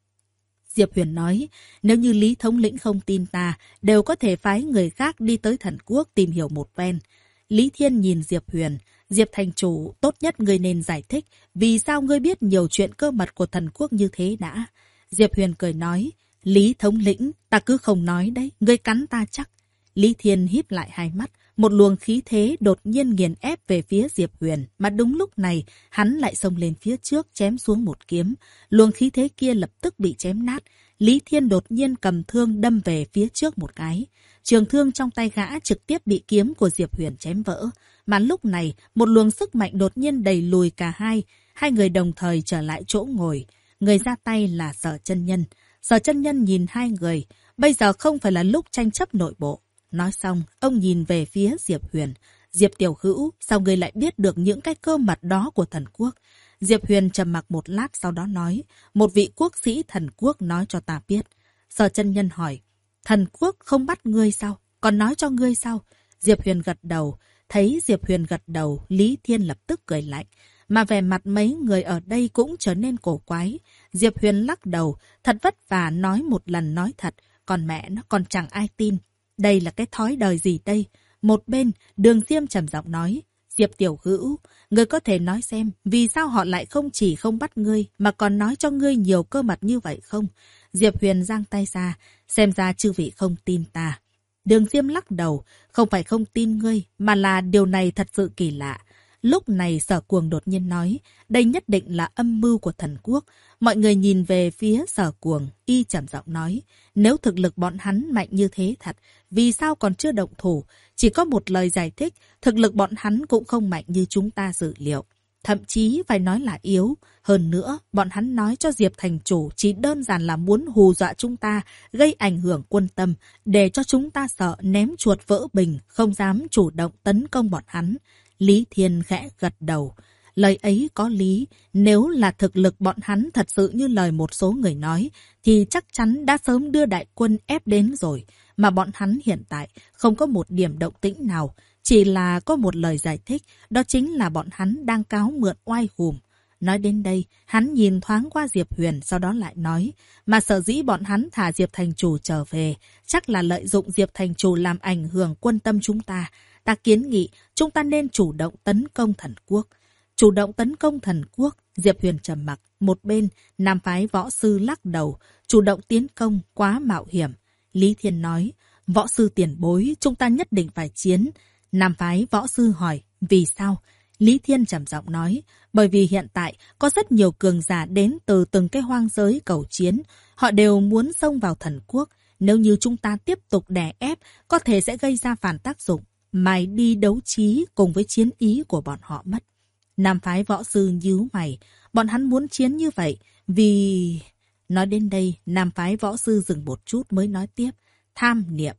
Diệp Huyền nói, nếu như Lý thống lĩnh không tin ta, đều có thể phái người khác đi tới thần quốc tìm hiểu một phen. Lý Thiên nhìn Diệp Huyền, Diệp thành chủ, tốt nhất ngươi nên giải thích, vì sao ngươi biết nhiều chuyện cơ mật của thần quốc như thế đã. Diệp Huyền cười nói, Lý thống lĩnh, ta cứ không nói đấy, ngươi cắn ta chắc. Lý Thiên híp lại hai mắt, một luồng khí thế đột nhiên nghiền ép về phía Diệp Huyền, mà đúng lúc này, hắn lại xông lên phía trước chém xuống một kiếm. Luồng khí thế kia lập tức bị chém nát. Lý Thiên đột nhiên cầm thương đâm về phía trước một cái. Trường thương trong tay gã trực tiếp bị kiếm của Diệp Huyền chém vỡ. Mà lúc này, một luồng sức mạnh đột nhiên đẩy lùi cả hai. Hai người đồng thời trở lại chỗ ngồi. Người ra tay là Sở Chân Nhân. Sở Chân Nhân nhìn hai người. Bây giờ không phải là lúc tranh chấp nội bộ. Nói xong, ông nhìn về phía Diệp Huyền. Diệp tiểu hữu, sao ngươi lại biết được những cái cơ mật đó của thần quốc? Diệp Huyền trầm mặc một lát sau đó nói, một vị quốc sĩ thần quốc nói cho ta biết. Sở Chân Nhân hỏi, thần quốc không bắt ngươi sao? Còn nói cho ngươi sao? Diệp Huyền gật đầu. Thấy Diệp Huyền gật đầu, Lý Thiên lập tức cười lạnh. Mà vẻ mặt mấy người ở đây cũng trở nên cổ quái. Diệp Huyền lắc đầu, thật vất vả nói một lần nói thật, còn mẹ nó còn chẳng ai tin. Đây là cái thói đời gì đây? Một bên, Đường Diêm trầm giọng nói, Diệp tiểu hữu, ngươi có thể nói xem vì sao họ lại không chỉ không bắt ngươi mà còn nói cho ngươi nhiều cơ mật như vậy không? Diệp Huyền giang tay ra, xem ra chư vị không tin ta. Đường Diêm lắc đầu, không phải không tin ngươi mà là điều này thật sự kỳ lạ. Lúc này Sở Cuồng đột nhiên nói, đây nhất định là âm mưu của thần quốc. Mọi người nhìn về phía Sở Cuồng, y trầm giọng nói, nếu thực lực bọn hắn mạnh như thế thật, vì sao còn chưa động thủ? Chỉ có một lời giải thích, thực lực bọn hắn cũng không mạnh như chúng ta dự liệu. Thậm chí phải nói là yếu. Hơn nữa, bọn hắn nói cho Diệp thành chủ chỉ đơn giản là muốn hù dọa chúng ta, gây ảnh hưởng quân tâm, để cho chúng ta sợ ném chuột vỡ bình, không dám chủ động tấn công bọn hắn. Lý Thiên khẽ gật đầu. Lời ấy có lý, nếu là thực lực bọn hắn thật sự như lời một số người nói, thì chắc chắn đã sớm đưa đại quân ép đến rồi. Mà bọn hắn hiện tại không có một điểm động tĩnh nào, chỉ là có một lời giải thích, đó chính là bọn hắn đang cáo mượn oai hùm. Nói đến đây, hắn nhìn thoáng qua Diệp Huyền, sau đó lại nói, mà sở dĩ bọn hắn thả Diệp thành chủ trở về, chắc là lợi dụng Diệp thành chủ làm ảnh hưởng quân tâm chúng ta. Ta kiến nghị, chúng ta nên chủ động tấn công thần quốc. Chủ động tấn công thần quốc, Diệp Huyền trầm mặc. Một bên, nam phái võ sư lắc đầu, chủ động tiến công, quá mạo hiểm. Lý Thiên nói, võ sư tiền bối, chúng ta nhất định phải chiến. Nam phái võ sư hỏi, vì sao? Lý Thiên trầm giọng nói, bởi vì hiện tại có rất nhiều cường giả đến từ từng cái hoang giới cầu chiến. Họ đều muốn xông vào thần quốc. Nếu như chúng ta tiếp tục đè ép, có thể sẽ gây ra phản tác dụng, mài đi đấu trí cùng với chiến ý của bọn họ mất. Nam phái võ sư nhíu mày, bọn hắn muốn chiến như vậy vì... Nói đến đây, nam phái võ sư dừng một chút mới nói tiếp, tham niệm.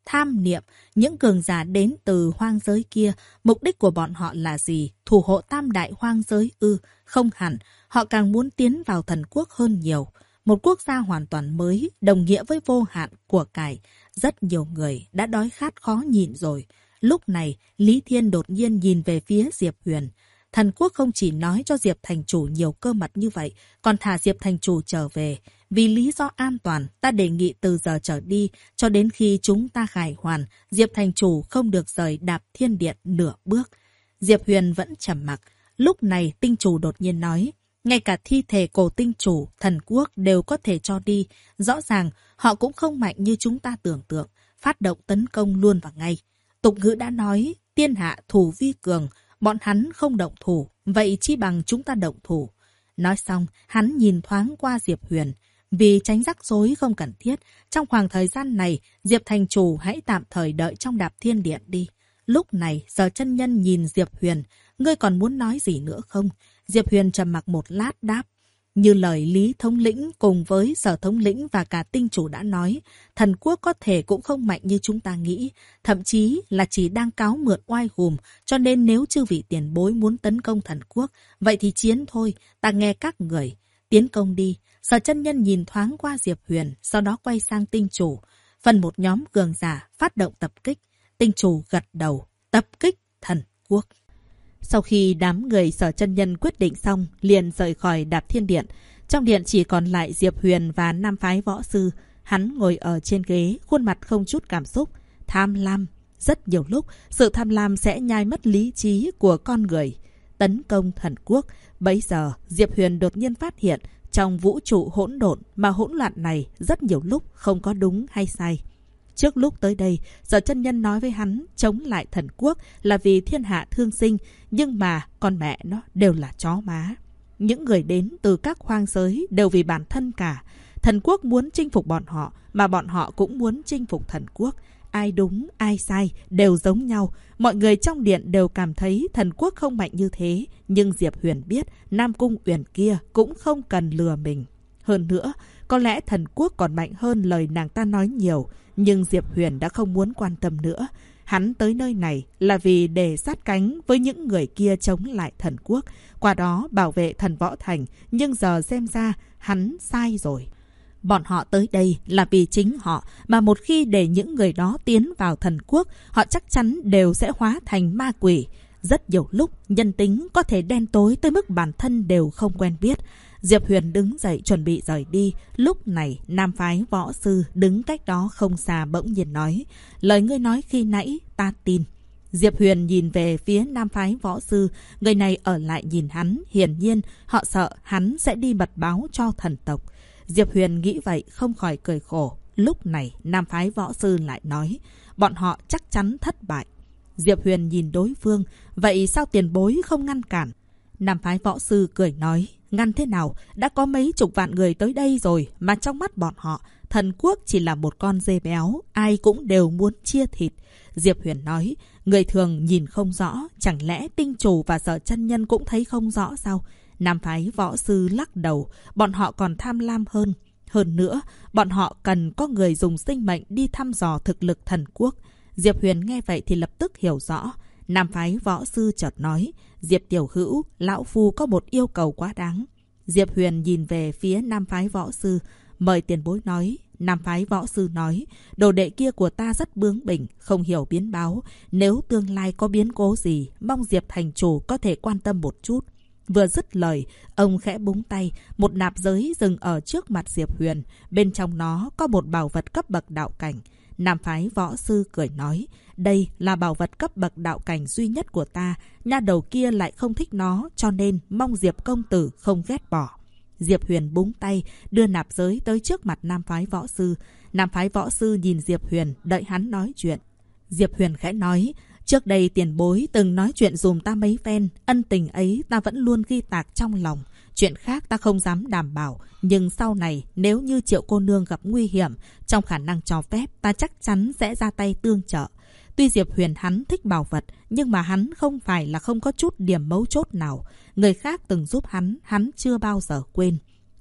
tham niệm. Những cường giả đến từ hoang giới kia, mục đích của bọn họ là gì? Thủ hộ tam đại hoang giới ư? Không hẳn, họ càng muốn tiến vào thần quốc hơn nhiều. Một quốc gia hoàn toàn mới, đồng nghĩa với vô hạn của cải. Rất nhiều người đã đói khát khó nhịn rồi. Lúc này, Lý Thiên đột nhiên nhìn về phía Diệp Huyền. Thần quốc không chỉ nói cho Diệp thành chủ nhiều cơ mật như vậy, còn thả Diệp thành chủ trở về. Vì lý do an toàn, ta đề nghị từ giờ trở đi, cho đến khi chúng ta khải hoàn, Diệp thành chủ không được rời Đạp Thiên Điện nửa bước. Diệp Huyền vẫn trầm mặc. Lúc này, tinh chủ đột nhiên nói, ngay cả thi thể cổ tinh chủ, thần quốc đều có thể cho đi. Rõ ràng, họ cũng không mạnh như chúng ta tưởng tượng. Phát động tấn công luôn và ngay. Tục ngữ đã nói, tiên hạ thủ vi cường, bọn hắn không động thủ, vậy chi bằng chúng ta động thủ. Nói xong, hắn nhìn thoáng qua Diệp Huyền. Vì tránh rắc rối không cần thiết, trong khoảng thời gian này, Diệp thành chủ hãy tạm thời đợi trong Đạp Thiên Điện đi. Lúc này, Sở Chân Nhân nhìn Diệp Huyền, ngươi còn muốn nói gì nữa không? Diệp Huyền trầm mặc một lát đáp. Như lời Lý Thống lĩnh cùng với Sở Thống lĩnh và cả tinh chủ đã nói, thần quốc có thể cũng không mạnh như chúng ta nghĩ, thậm chí là chỉ đang cáo mượn oai hùm, cho nên nếu chư vị tiền bối muốn tấn công thần quốc, vậy thì chiến thôi, ta nghe các người. Tiến công đi. Sở Chân Nhân nhìn thoáng qua Diệp Huyền, sau đó quay sang tinh chủ. Phần một nhóm cường giả phát động tập kích. Tinh chủ gật đầu, tập kích thần quốc. Sau khi đám người Sở Chân Nhân quyết định xong, liền rời khỏi Đạp Thiên Điện. Trong điện chỉ còn lại Diệp Huyền và Nam phái võ sư. Hắn ngồi ở trên ghế, khuôn mặt không chút cảm xúc. Tham lam. Rất nhiều lúc, sự tham lam sẽ nhai mất lý trí của con người. Tấn công thần quốc. Bấy giờ, Diệp Huyền đột nhiên phát hiện, trong vũ trụ hỗn độn mà hỗn loạn này rất nhiều lúc không có đúng hay sai. Trước lúc tới đây, Sở Chân Nhân nói với hắn chống lại thần quốc là vì thiên hạ thương sinh, nhưng mà con mẹ nó đều là chó má. Những người đến từ các hoang giới đều vì bản thân cả. Thần quốc muốn chinh phục bọn họ, mà bọn họ cũng muốn chinh phục thần quốc. Ai đúng, ai sai, đều giống nhau. Mọi người trong điện đều cảm thấy thần quốc không mạnh như thế. Nhưng Diệp Huyền biết, Nam Cung Uyển kia cũng không cần lừa mình. Hơn nữa, có lẽ thần quốc còn mạnh hơn lời nàng ta nói nhiều. Nhưng Diệp Huyền đã không muốn quan tâm nữa. Hắn tới nơi này là vì để sát cánh với những người kia chống lại thần quốc. Qua đó bảo vệ thần võ thành. Nhưng giờ xem ra, hắn sai rồi. Bọn họ tới đây là vì chính họ, mà một khi để những người đó tiến vào thần quốc, họ chắc chắn đều sẽ hóa thành ma quỷ. Rất nhiều lúc, nhân tính có thể đen tối tới mức bản thân đều không quen biết. Diệp Huyền đứng dậy chuẩn bị rời đi. Lúc này, Nam phái võ sư đứng cách đó không xa bỗng nhiên nói, lời ngươi nói khi nãy, ta tin. Diệp Huyền nhìn về phía Nam phái võ sư, người này ở lại nhìn hắn, hiển nhiên họ sợ hắn sẽ đi mật báo cho thần tộc. Diệp Huyền nghĩ vậy không khỏi cười khổ. Lúc này Nam phái võ sư lại nói, bọn họ chắc chắn thất bại. Diệp Huyền nhìn đối phương, vậy sao tiền bối không ngăn cản? Nam phái võ sư cười nói, ngăn thế nào, đã có mấy chục vạn người tới đây rồi, mà trong mắt bọn họ, thần quốc chỉ là một con dê béo, ai cũng đều muốn chia thịt. Diệp Huyền nói, người thường nhìn không rõ, chẳng lẽ tinh chủ và Sở Chân Nhân cũng thấy không rõ sao? Nam phái võ sư lắc đầu, bọn họ còn tham lam hơn. Hơn nữa, bọn họ cần có người dùng sinh mệnh đi thăm dò thực lực thần quốc. Diệp Huyền nghe vậy thì lập tức hiểu rõ. Nam phái võ sư chợt nói, Diệp tiểu hữu, lão phu có một yêu cầu quá đáng. Diệp Huyền nhìn về phía Nam phái võ sư, mời tiền bối nói. Nam phái võ sư nói, đồ đệ kia của ta rất bướng bỉnh, không hiểu biến báo. Nếu tương lai có biến cố gì, mong Diệp thành chủ có thể quan tâm một chút. Vừa dứt lời, ông khẽ búng tay, một nạp giới dừng ở trước mặt Diệp Huyền. Bên trong nó có một bảo vật cấp bậc đạo cảnh. Nam phái võ sư cười nói, đây là bảo vật cấp bậc đạo cảnh duy nhất của ta. Nha đầu kia lại không thích nó, cho nên mong Diệp công tử không ghét bỏ. Diệp Huyền búng tay, đưa nạp giới tới trước mặt Nam phái võ sư. Nam phái võ sư nhìn Diệp Huyền, đợi hắn nói chuyện. Diệp Huyền khẽ nói, trước đây tiền bối từng nói chuyện dùm ta mấy phen, ân tình ấy ta vẫn luôn ghi tạc trong lòng. Chuyện khác ta không dám đảm bảo, nhưng sau này nếu như Triệu cô nương gặp nguy hiểm, trong khả năng cho phép ta chắc chắn sẽ ra tay tương trợ. Tuy Diệp Huyền hắn thích bảo vật, nhưng mà hắn không phải là không có chút điểm mấu chốt nào. Người khác từng giúp hắn, hắn chưa bao giờ quên.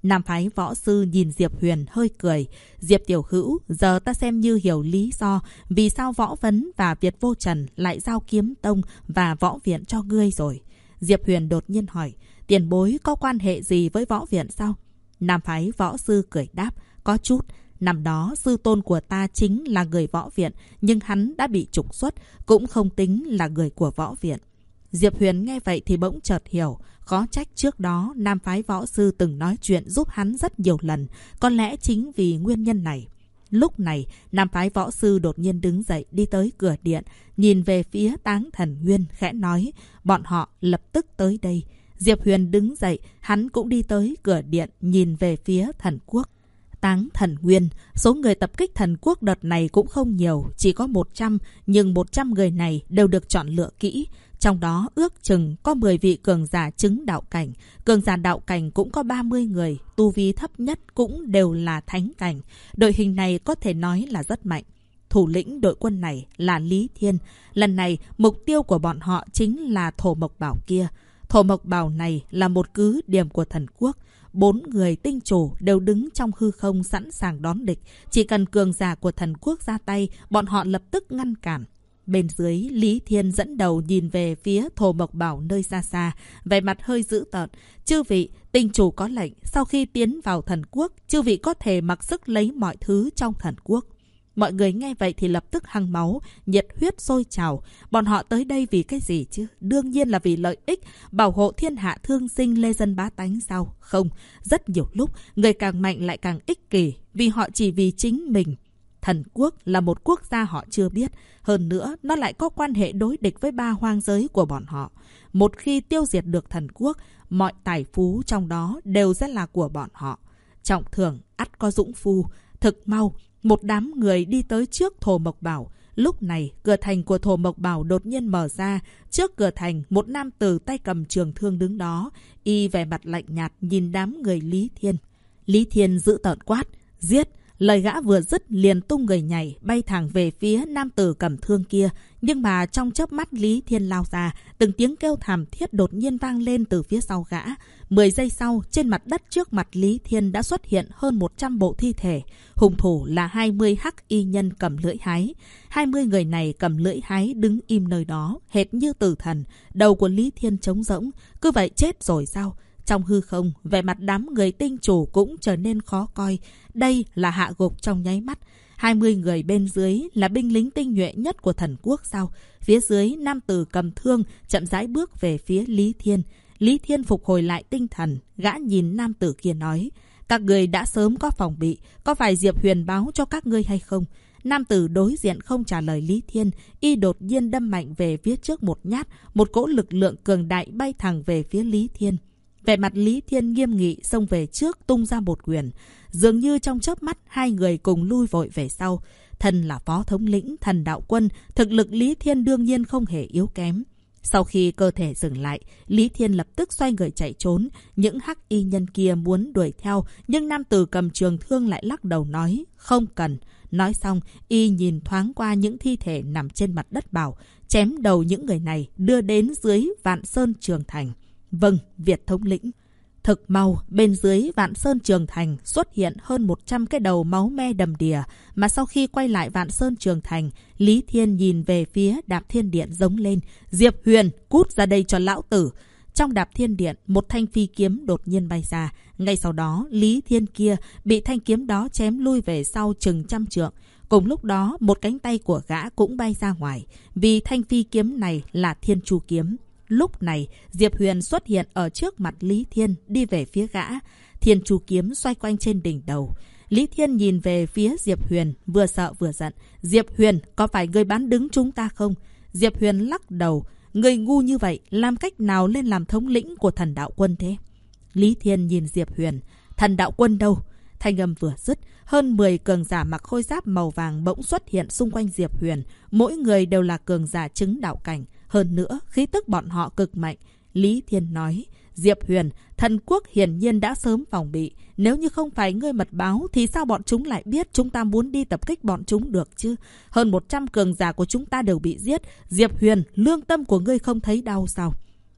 Nam phái võ sư nhìn Diệp Huyền hơi cười. Diệp tiểu hữu, giờ ta xem như hiểu lý do vì sao Võ Vấn và Việt Vô Trần lại giao Kiếm Tông và Võ Viện cho ngươi rồi. Diệp Huyền đột nhiên hỏi, tiền bối có quan hệ gì với Võ Viện sao? Nam phái võ sư cười đáp, có chút. Năm đó sư tôn của ta chính là người Võ Viện, nhưng hắn đã bị trục xuất, cũng không tính là người của Võ Viện. Diệp Huyền nghe vậy thì bỗng chợt hiểu, khó trách trước đó Nam phái võ sư từng nói chuyện giúp hắn rất nhiều lần, có lẽ chính vì nguyên nhân này. Lúc này, Nam phái võ sư đột nhiên đứng dậy đi tới cửa điện, nhìn về phía Táng Thần Nguyên, khẽ nói, bọn họ lập tức tới đây. Diệp Huyền đứng dậy, hắn cũng đi tới cửa điện, nhìn về phía thần quốc. Táng Thần Nguyên, số người tập kích thần quốc đợt này cũng không nhiều, chỉ có 100, nhưng 100 người này đều được chọn lựa kỹ. Trong đó ước chừng có 10 vị cường giả chứng đạo cảnh, cường giả đạo cảnh cũng có 30 người, tu vi thấp nhất cũng đều là thánh cảnh. Đội hình này có thể nói là rất mạnh. Thủ lĩnh đội quân này là Lý Thiên. Lần này, mục tiêu của bọn họ chính là Thổ Mộc Bảo kia. Thổ Mộc Bảo này là một cứ điểm của thần quốc. 4 người tinh chủ đều đứng trong hư không sẵn sàng đón địch. Chỉ cần cường giả của thần quốc ra tay, bọn họ lập tức ngăn cản. Bên dưới, Lý Thiên dẫn đầu nhìn về phía Thổ Mộc Bảo nơi xa xa, vẻ mặt hơi dữ tợn. Chư vị, tinh chủ có lệnh, sau khi tiến vào thần quốc, chư vị có thể mặc sức lấy mọi thứ trong thần quốc. Mọi người nghe vậy thì lập tức hăng máu, nhiệt huyết sôi trào. Bọn họ tới đây vì cái gì chứ? Đương nhiên là vì lợi ích, bảo hộ thiên hạ thương sinh lê dân bá tánh sao? Không, rất nhiều lúc, người càng mạnh lại càng ích kỷ, vì họ chỉ vì chính mình. Thần quốc là một quốc gia họ chưa biết. Hơn nữa, nó lại có quan hệ đối địch với 3 hoang giới của bọn họ. Một khi tiêu diệt được thần quốc, mọi tài phú trong đó đều sẽ là của bọn họ. Trọng thưởng, ắt có dũng phu. Thực mau, một đám người đi tới trước Thổ Mộc Bảo. Lúc này, cửa thành của Thổ Mộc Bảo đột nhiên mở ra. Trước cửa thành, một nam tử tay cầm trường thương đứng đó. Y vẻ mặt lạnh nhạt nhìn đám người Lý Thiên. Lý Thiên giữ tợn quát, giết! Lời gã vừa dứt liền tung người nhảy, bay thẳng về phía nam tử cầm thương kia. Nhưng mà trong chớp mắt Lý Thiên lao ra, từng tiếng kêu thảm thiết đột nhiên vang lên từ phía sau gã. 10 giây sau, trên mặt đất trước mặt Lý Thiên đã xuất hiện hơn 100 bộ thi thể. Hung thủ là 20 hắc y nhân cầm lưỡi hái. 20 người này cầm lưỡi hái đứng im nơi đó, hệt như tử thần. Đầu của Lý Thiên trống rỗng, cứ vậy chết rồi sao? Trong hư không, vẻ mặt đám người tinh chủ cũng trở nên khó coi. Đây là hạ gục trong nháy mắt. 20 người bên dưới là binh lính tinh nhuệ nhất của thần quốc sao? Phía dưới, nam tử cầm thương chậm rãi bước về phía Lý Thiên. Lý Thiên phục hồi lại tinh thần, gã nhìn nam tử kia nói, các người đã sớm có phòng bị, có phải Diệp Huyền báo cho các ngươi hay không? Nam tử đối diện không trả lời Lý Thiên, y đột nhiên đâm mạnh về phía trước một nhát, một cỗ lực lượng cường đại bay thẳng về phía Lý Thiên. Vẻ mặt Lý Thiên nghiêm nghị xông về trước tung ra một quyền. Dường như trong chớp mắt hai người cùng lui vội về sau. Thân là phó thống lĩnh Thần Đạo Quân, thực lực Lý Thiên đương nhiên không hề yếu kém. Sau khi cơ thể dừng lại, Lý Thiên lập tức xoay người chạy trốn. Những hắc y nhân kia muốn đuổi theo, nhưng nam tử cầm trường thương lại lắc đầu nói, không cần. Nói xong, y nhìn thoáng qua những thi thể nằm trên mặt đất bảo, chém đầu những người này đưa đến dưới Vạn Sơn Trường Thành. Vâng, Việt thống lĩnh. Thực mau, bên dưới Vạn Sơn Trường Thành xuất hiện hơn 100 cái đầu máu me đầm đìa. Mà sau khi quay lại Vạn Sơn Trường Thành, Lý Thiên nhìn về phía Đạp Thiên Điện giống lên. Diệp Huyền, cút ra đây cho lão tử. Trong Đạp Thiên Điện, một thanh phi kiếm đột nhiên bay ra. Ngay sau đó, Lý Thiên kia bị thanh kiếm đó chém lui về sau chừng 100 trượng. Cùng lúc đó, một cánh tay của gã cũng bay ra ngoài. Vì thanh phi kiếm này là Thiên Chu Kiếm. Lúc này, Diệp Huyền xuất hiện ở trước mặt Lý Thiên, đi về phía gã. Thiên Chu Kiếm xoay quanh trên đỉnh đầu. Lý Thiên nhìn về phía Diệp Huyền, vừa sợ vừa giận. Diệp Huyền, có phải ngươi bán đứng chúng ta không? Diệp Huyền lắc đầu. Ngươi ngu như vậy, làm cách nào lên làm thống lĩnh của Thần Đạo Quân thế? Lý Thiên nhìn Diệp Huyền. Thần Đạo Quân đâu? Thanh âm vừa dứt, hơn 10 cường giả mặc khôi giáp màu vàng bỗng xuất hiện xung quanh Diệp Huyền. Mỗi người đều là cường giả chứng đạo cảnh. Hơn nữa, khí tức bọn họ cực mạnh. Lý Thiên nói, Diệp Huyền, thần quốc hiển nhiên đã sớm phòng bị. Nếu như không phải ngươi mật báo, thì sao bọn chúng lại biết chúng ta muốn đi tập kích bọn chúng được chứ? Hơn 100 cường giả của chúng ta đều bị giết. Diệp Huyền, lương tâm của ngươi không thấy đau sao?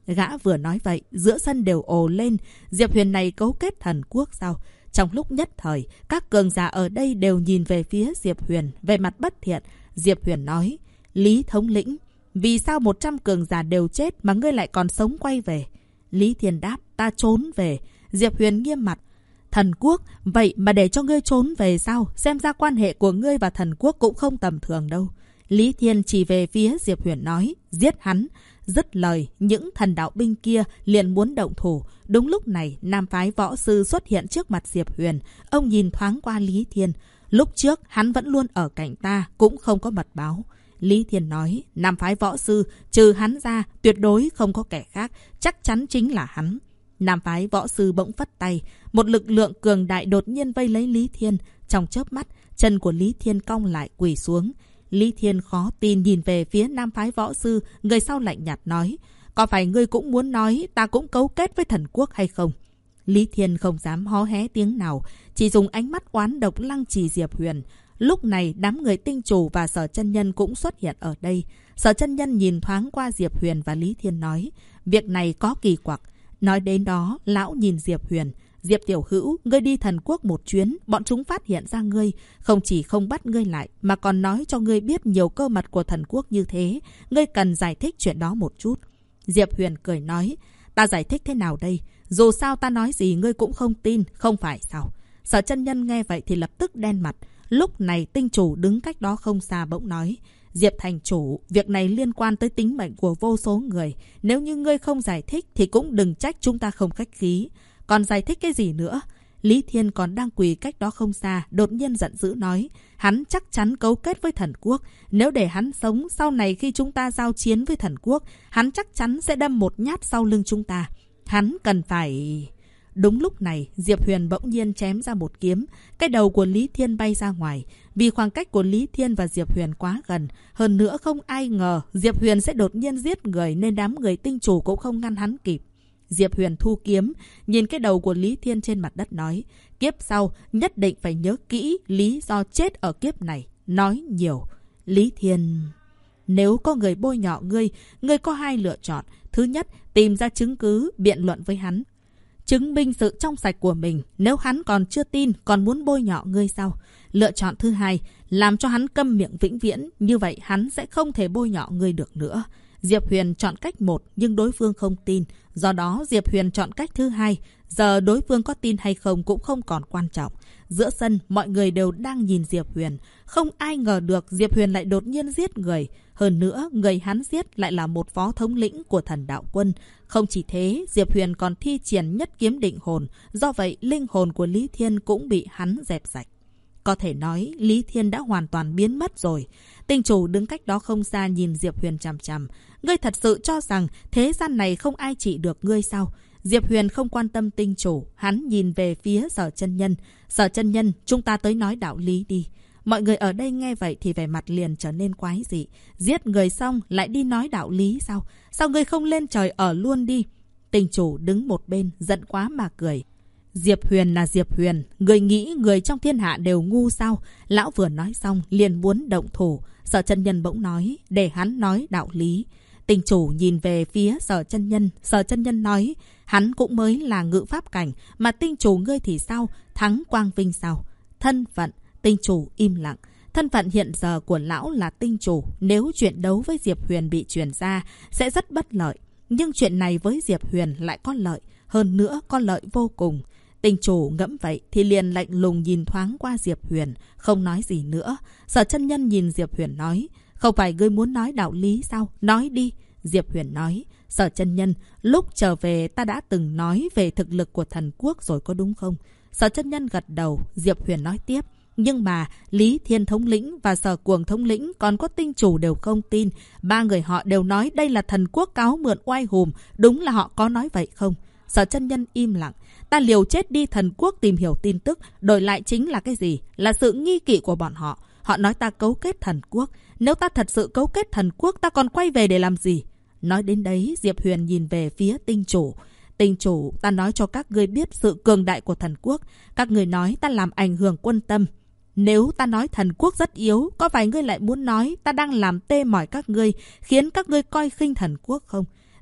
Gã vừa nói vậy, giữa sân đều ồ lên. Diệp Huyền này cấu kết thần quốc sao? Trong lúc nhất thời, các cường giả ở đây đều nhìn về phía Diệp Huyền, về mặt bất thiện. Diệp Huyền nói, Lý thống lĩnh, vì sao 100 cường giả đều chết mà ngươi lại còn sống quay về? Lý Thiên đáp, ta trốn về. Diệp Huyền nghiêm mặt, thần quốc, vậy mà để cho ngươi trốn về sao? Xem ra quan hệ của ngươi và thần quốc cũng không tầm thường đâu. Lý Thiên chỉ về phía Diệp Huyền nói, giết hắn. Dứt lời, những thần đạo binh kia liền muốn động thủ. Đúng lúc này, nam phái võ sư xuất hiện trước mặt Diệp Huyền. Ông nhìn thoáng qua Lý Thiên. Lúc trước, hắn vẫn luôn ở cạnh ta, cũng không có mật báo. Lý Thiên nói, nam phái võ sư, trừ hắn ra, tuyệt đối không có kẻ khác, chắc chắn chính là hắn. Nam phái võ sư bỗng phất tay, một lực lượng cường đại đột nhiên vây lấy Lý Thiên. Trong chớp mắt, chân của Lý Thiên cong lại quỳ xuống. Lý Thiên khó tin nhìn về phía nam phái võ sư, người sau lạnh nhạt nói, có phải ngươi cũng muốn nói ta cũng cấu kết với thần quốc hay không? Lý Thiên không dám hó hé tiếng nào, chỉ dùng ánh mắt oán độc lăng trì Diệp Huyền. Lúc này đám người tinh chủ và Sở Chân Nhân cũng xuất hiện ở đây. Sở Chân Nhân nhìn thoáng qua Diệp Huyền và Lý Thiên nói, việc này có kỳ quặc. Nói đến đó, lão nhìn Diệp Huyền. Diệp tiểu hữu, ngươi đi thần quốc một chuyến, bọn chúng phát hiện ra ngươi. Không chỉ không bắt ngươi lại, mà còn nói cho ngươi biết nhiều cơ mật của thần quốc như thế. Ngươi cần giải thích chuyện đó một chút. Diệp Huyền cười nói, ta giải thích thế nào đây? Dù sao ta nói gì ngươi cũng không tin, không phải sao? Sở Chân Nhân nghe vậy thì lập tức đen mặt. Lúc này tinh chủ đứng cách đó không xa bỗng nói, Diệp thành chủ, việc này liên quan tới tính mệnh của vô số người. Nếu như ngươi không giải thích thì cũng đừng trách chúng ta không khách khí. Còn giải thích cái gì nữa? Lý Thiên còn đang quỳ cách đó không xa, đột nhiên giận dữ nói, hắn chắc chắn cấu kết với thần quốc. Nếu để hắn sống, sau này khi chúng ta giao chiến với thần quốc, hắn chắc chắn sẽ đâm một nhát sau lưng chúng ta. Hắn cần phải... Đúng lúc này, Diệp Huyền bỗng nhiên chém ra một kiếm. Cái đầu của Lý Thiên bay ra ngoài. Vì khoảng cách của Lý Thiên và Diệp Huyền quá gần. Hơn nữa không ai ngờ Diệp Huyền sẽ đột nhiên giết người, nên đám người tinh chủ cũng không ngăn hắn kịp. Diệp Huyền thu kiếm, nhìn cái đầu của Lý Thiên trên mặt đất nói, kiếp sau nhất định phải nhớ kỹ lý do chết ở kiếp này. Nói nhiều. Lý Thiên... Nếu có người bôi nhọ ngươi, ngươi có hai lựa chọn. Thứ nhất, tìm ra chứng cứ, biện luận với hắn, chứng minh sự trong sạch của mình. Nếu hắn còn chưa tin, còn muốn bôi nhọ ngươi sao? Lựa chọn thứ hai, làm cho hắn câm miệng vĩnh viễn. Như vậy hắn sẽ không thể bôi nhọ ngươi được nữa. Diệp Huyền chọn cách một, nhưng đối phương không tin. Do đó Diệp Huyền chọn cách thứ hai. Giờ đối phương có tin hay không cũng không còn quan trọng. Giữa sân, mọi người đều đang nhìn Diệp Huyền. Không ai ngờ được Diệp Huyền lại đột nhiên giết người. Hơn nữa, người hắn giết lại là một phó thống lĩnh của thần đạo quân. Không chỉ thế, Diệp Huyền còn thi triển nhất kiếm định hồn. Do vậy, linh hồn của Lý Thiên cũng bị hắn dẹp sạch. Có thể nói, Lý Thiên đã hoàn toàn biến mất rồi. Tinh chủ đứng cách đó không xa nhìn Diệp Huyền chằm chằm. Ngươi thật sự cho rằng thế gian này không ai trị được ngươi sao? Diệp Huyền không quan tâm tinh chủ. Hắn nhìn về phía Sở Chân Nhân. Sở Chân Nhân, chúng ta tới nói đạo lý đi. Mọi người ở đây nghe vậy thì vẻ mặt liền trở nên quái dị. Giết người xong lại đi nói đạo lý sao? Sao ngươi không lên trời ở luôn đi? Tinh chủ đứng một bên, giận quá mà cười. Diệp Huyền là Diệp Huyền, người nghĩ người trong thiên hạ đều ngu sao? Lão vừa nói xong liền muốn động thủ. Sở Chân Nhân bỗng nói, để hắn nói đạo lý. Tinh chủ nhìn về phía Sở Chân Nhân. Sở Chân Nhân nói, hắn cũng mới là ngự pháp cảnh, mà tinh chủ ngươi thì sao? Thắng Quang Vinh sao? Thân phận. Tinh chủ im lặng. Thân phận hiện giờ của lão là tinh chủ. Nếu chuyện đấu với Diệp Huyền bị truyền ra sẽ rất bất lợi. Nhưng chuyện này với Diệp Huyền lại có lợi. Hơn nữa có lợi vô cùng. Tinh chủ ngẫm vậy thì liền lạnh lùng nhìn thoáng qua Diệp Huyền, không nói gì nữa. Sở Chân Nhân nhìn Diệp Huyền nói, không phải ngươi muốn nói đạo lý sao? Nói đi. Diệp Huyền nói, Sở Chân Nhân, lúc trở về ta đã từng nói về thực lực của thần quốc rồi có đúng không? Sở Chân Nhân gật đầu. Diệp Huyền nói tiếp, nhưng mà Lý Thiên thống lĩnh và Sở Cuồng thống lĩnh còn có tinh chủ đều không tin. Ba người họ đều nói đây là thần quốc cáo mượn oai hùm. Đúng là họ có nói vậy không? Sở Chân Nhân im lặng. Ta liều chết đi thần quốc tìm hiểu tin tức, đổi lại chính là cái gì? Là sự nghi kỵ của bọn họ. Họ nói ta cấu kết thần quốc. Nếu ta thật sự cấu kết thần quốc, ta còn quay về để làm gì? Nói đến đấy, Diệp Huyền nhìn về phía tinh chủ. Tinh chủ, ta nói cho các ngươi biết sự cường đại của thần quốc. Các ngươi nói ta làm ảnh hưởng quân tâm. Nếu ta nói thần quốc rất yếu, có phải ngươi lại muốn nói ta đang làm tê mỏi các ngươi, khiến các ngươi coi khinh thần quốc không?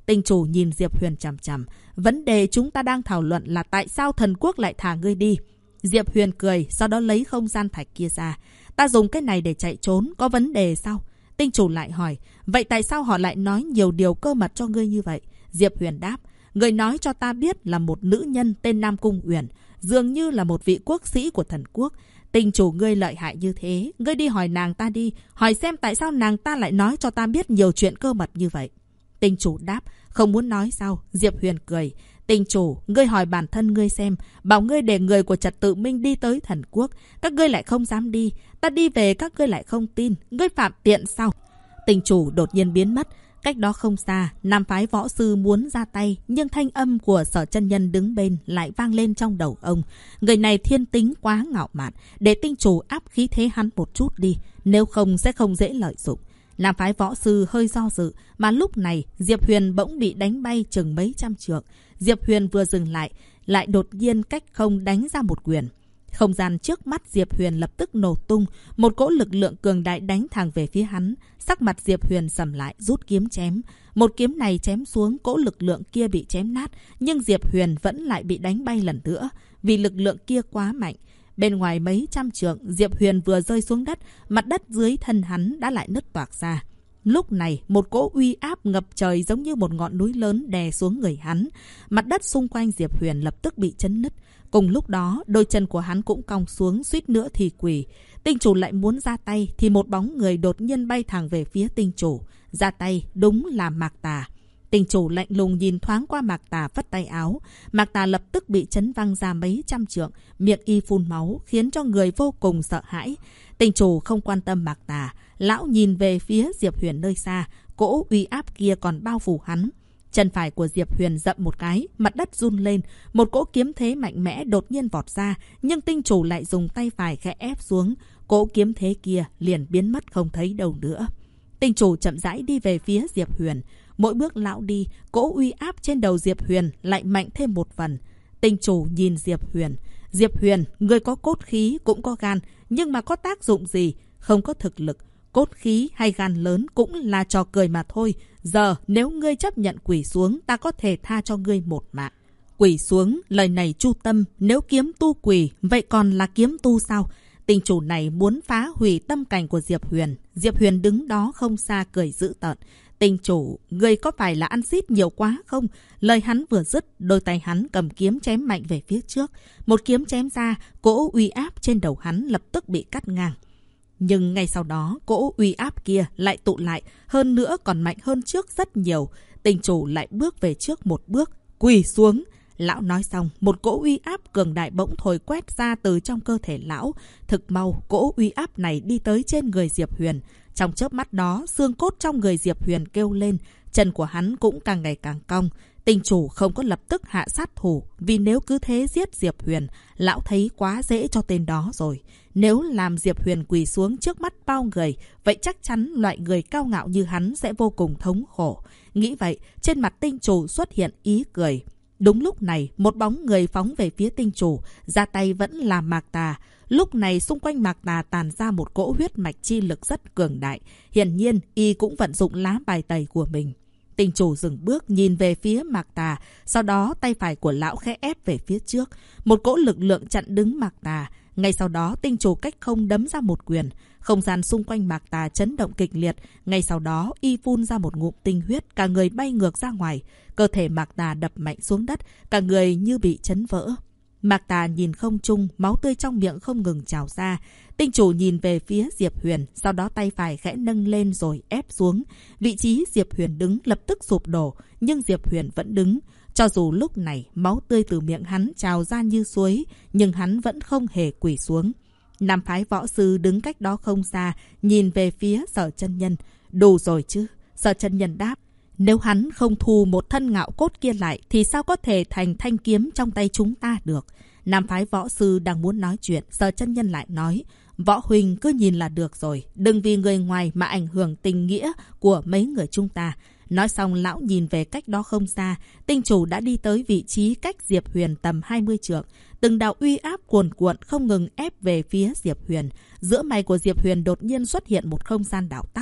Tinh chủ nhìn Diệp Huyền chằm chằm. Vấn đề chúng ta đang thảo luận là tại sao thần quốc lại thả ngươi đi. Diệp Huyền cười, sau đó lấy không gian thạch kia ra. Ta dùng cái này để chạy trốn, có vấn đề sao? Tinh chủ lại hỏi, vậy tại sao họ lại nói nhiều điều cơ mật cho ngươi như vậy? Diệp Huyền đáp, người nói cho ta biết là một nữ nhân tên Nam Cung Uyển, dường như là một vị quốc sĩ của thần quốc. Tinh chủ ngươi lợi hại như thế, ngươi đi hỏi nàng ta đi, hỏi xem tại sao nàng ta lại nói cho ta biết nhiều chuyện cơ mật như vậy. Tinh chủ đáp, không muốn nói sao? Diệp Huyền cười, tinh chủ, ngươi hỏi bản thân ngươi xem, bảo ngươi để người của Trật Tự Minh đi tới thần quốc, các ngươi lại không dám đi, ta đi về các ngươi lại không tin, ngươi phạm tiện sao? Tinh chủ đột nhiên biến mất. Cách đó không xa, nam phái võ sư muốn ra tay, nhưng thanh âm của Sở Chân Nhân đứng bên lại vang lên trong đầu ông. Người này thiên tính quá ngạo mạn, để tinh chủ áp khí thế hắn một chút đi, nếu không sẽ không dễ lợi dụng. Nam phái võ sư hơi do dự, mà lúc này Diệp Huyền bỗng bị đánh bay chừng mấy trăm trượng. Diệp Huyền vừa dừng lại đột nhiên cách không đánh ra một quyền. Không gian trước mắt Diệp Huyền lập tức nổ tung, một cỗ lực lượng cường đại đánh thẳng về phía hắn. Sắc mặt Diệp Huyền sầm lại, rút kiếm chém. Một kiếm này chém xuống, cỗ lực lượng kia bị chém nát, nhưng Diệp Huyền vẫn lại bị đánh bay lần nữa, vì lực lượng kia quá mạnh. Bên ngoài mấy trăm trượng, Diệp Huyền vừa rơi xuống đất, mặt đất dưới thân hắn đã lại nứt toạc ra. Lúc này, một cỗ uy áp ngập trời giống như một ngọn núi lớn đè xuống người hắn. Mặt đất xung quanh Diệp Huyền lập tức bị chấn nứt. Cùng lúc đó, đôi chân của hắn cũng cong xuống, suýt nữa thì quỳ. Tinh chủ lại muốn ra tay, thì một bóng người đột nhiên bay thẳng về phía tinh chủ. Ra tay, đúng là Mạc Tà. Tinh chủ lạnh lùng nhìn thoáng qua Mạc Tà phất tay áo. Mạc Tà lập tức bị chấn văng ra mấy trăm trượng, miệng y phun máu, khiến cho người vô cùng sợ hãi. Tinh chủ không quan tâm Mạc Tà, lão nhìn về phía Diệp Huyền nơi xa, cỗ uy áp kia còn bao phủ hắn. Chân phải của Diệp Huyền dậm một cái, mặt đất run lên, một cỗ kiếm thế mạnh mẽ đột nhiên vọt ra, nhưng tinh chủ lại dùng tay phải khẽ ép xuống, cỗ kiếm thế kia liền biến mất không thấy đâu nữa. Tinh chủ chậm rãi đi về phía Diệp Huyền, mỗi bước lão đi, cỗ uy áp trên đầu Diệp Huyền lại mạnh thêm một phần. Tinh chủ nhìn Diệp Huyền, Diệp Huyền, người có cốt khí cũng có gan, nhưng mà có tác dụng gì? Không có thực lực, cốt khí hay gan lớn cũng là trò cười mà thôi. Giờ nếu ngươi chấp nhận quỳ xuống, ta có thể tha cho ngươi một mạng. Quỳ xuống, lời này chu tâm, nếu kiếm tu quỳ, vậy còn là kiếm tu sao? Tinh chủ này muốn phá hủy tâm cảnh của Diệp Huyền. Diệp Huyền đứng đó không xa cười dữ tợn. Tinh chủ, ngươi có phải là ăn xít nhiều quá không? Lời hắn vừa dứt, đôi tay hắn cầm kiếm chém mạnh về phía trước. Một kiếm chém ra, cỗ uy áp trên đầu hắn lập tức bị cắt ngang. Nhưng ngay sau đó, cỗ uy áp kia lại tụ lại, hơn nữa còn mạnh hơn trước rất nhiều. Tinh chủ lại bước về trước một bước, quỳ xuống. Lão nói xong, một cỗ uy áp cường đại bỗng thổi quét ra từ trong cơ thể lão. Thực mau, cỗ uy áp này đi tới trên người Diệp Huyền. Trong chớp mắt đó, xương cốt trong người Diệp Huyền kêu lên, chân của hắn cũng càng ngày càng cong. Tinh chủ không có lập tức hạ sát thủ, vì nếu cứ thế giết Diệp Huyền, lão thấy quá dễ cho tên đó rồi. Nếu làm Diệp Huyền quỳ xuống trước mắt bao người, vậy chắc chắn loại người cao ngạo như hắn sẽ vô cùng thống khổ. Nghĩ vậy, trên mặt tinh chủ xuất hiện ý cười. Đúng lúc này, một bóng người phóng về phía tinh chủ, ra tay vẫn là Mạc Tà. Lúc này xung quanh Mạc Tà tàn ra một cỗ huyết mạch chi lực rất cường đại. Hiển nhiên, y cũng vận dụng lá bài tẩy của mình. Tinh chủ dừng bước nhìn về phía Mạc Tà, sau đó tay phải của lão khẽ ép về phía trước. Một cỗ lực lượng chặn đứng Mạc Tà. Ngay sau đó, tinh chủ cách không đấm ra một quyền. Không gian xung quanh Mạc Tà chấn động kịch liệt. Ngay sau đó, y phun ra một ngụm tinh huyết, cả người bay ngược ra ngoài. Cơ thể Mạc Tà đập mạnh xuống đất, cả người như bị chấn vỡ. Mạc Tà nhìn không trung, máu tươi trong miệng không ngừng trào ra. Tinh chủ nhìn về phía Diệp Huyền, sau đó tay phải khẽ nâng lên rồi ép xuống. Vị trí Diệp Huyền đứng lập tức sụp đổ, nhưng Diệp Huyền vẫn đứng. Cho dù lúc này máu tươi từ miệng hắn trào ra như suối, nhưng hắn vẫn không hề quỳ xuống. Nam phái võ sư đứng cách đó không xa, nhìn về phía Sở Chân Nhân. Đủ rồi chứ? Sở Chân Nhân đáp. Nếu hắn không thu một thân ngạo cốt kia lại, thì sao có thể thành thanh kiếm trong tay chúng ta được? Nam phái võ sư đang muốn nói chuyện, Sở Chân Nhân lại nói. Võ huynh cứ nhìn là được rồi, đừng vì người ngoài mà ảnh hưởng tình nghĩa của mấy người chúng ta. Nói xong lão nhìn về cách đó không xa, tinh chủ đã đi tới vị trí cách Diệp Huyền tầm 20 trượng. Từng đạo uy áp cuồn cuộn không ngừng ép về phía Diệp Huyền. Giữa mày của Diệp Huyền đột nhiên xuất hiện một không gian đạo tắc.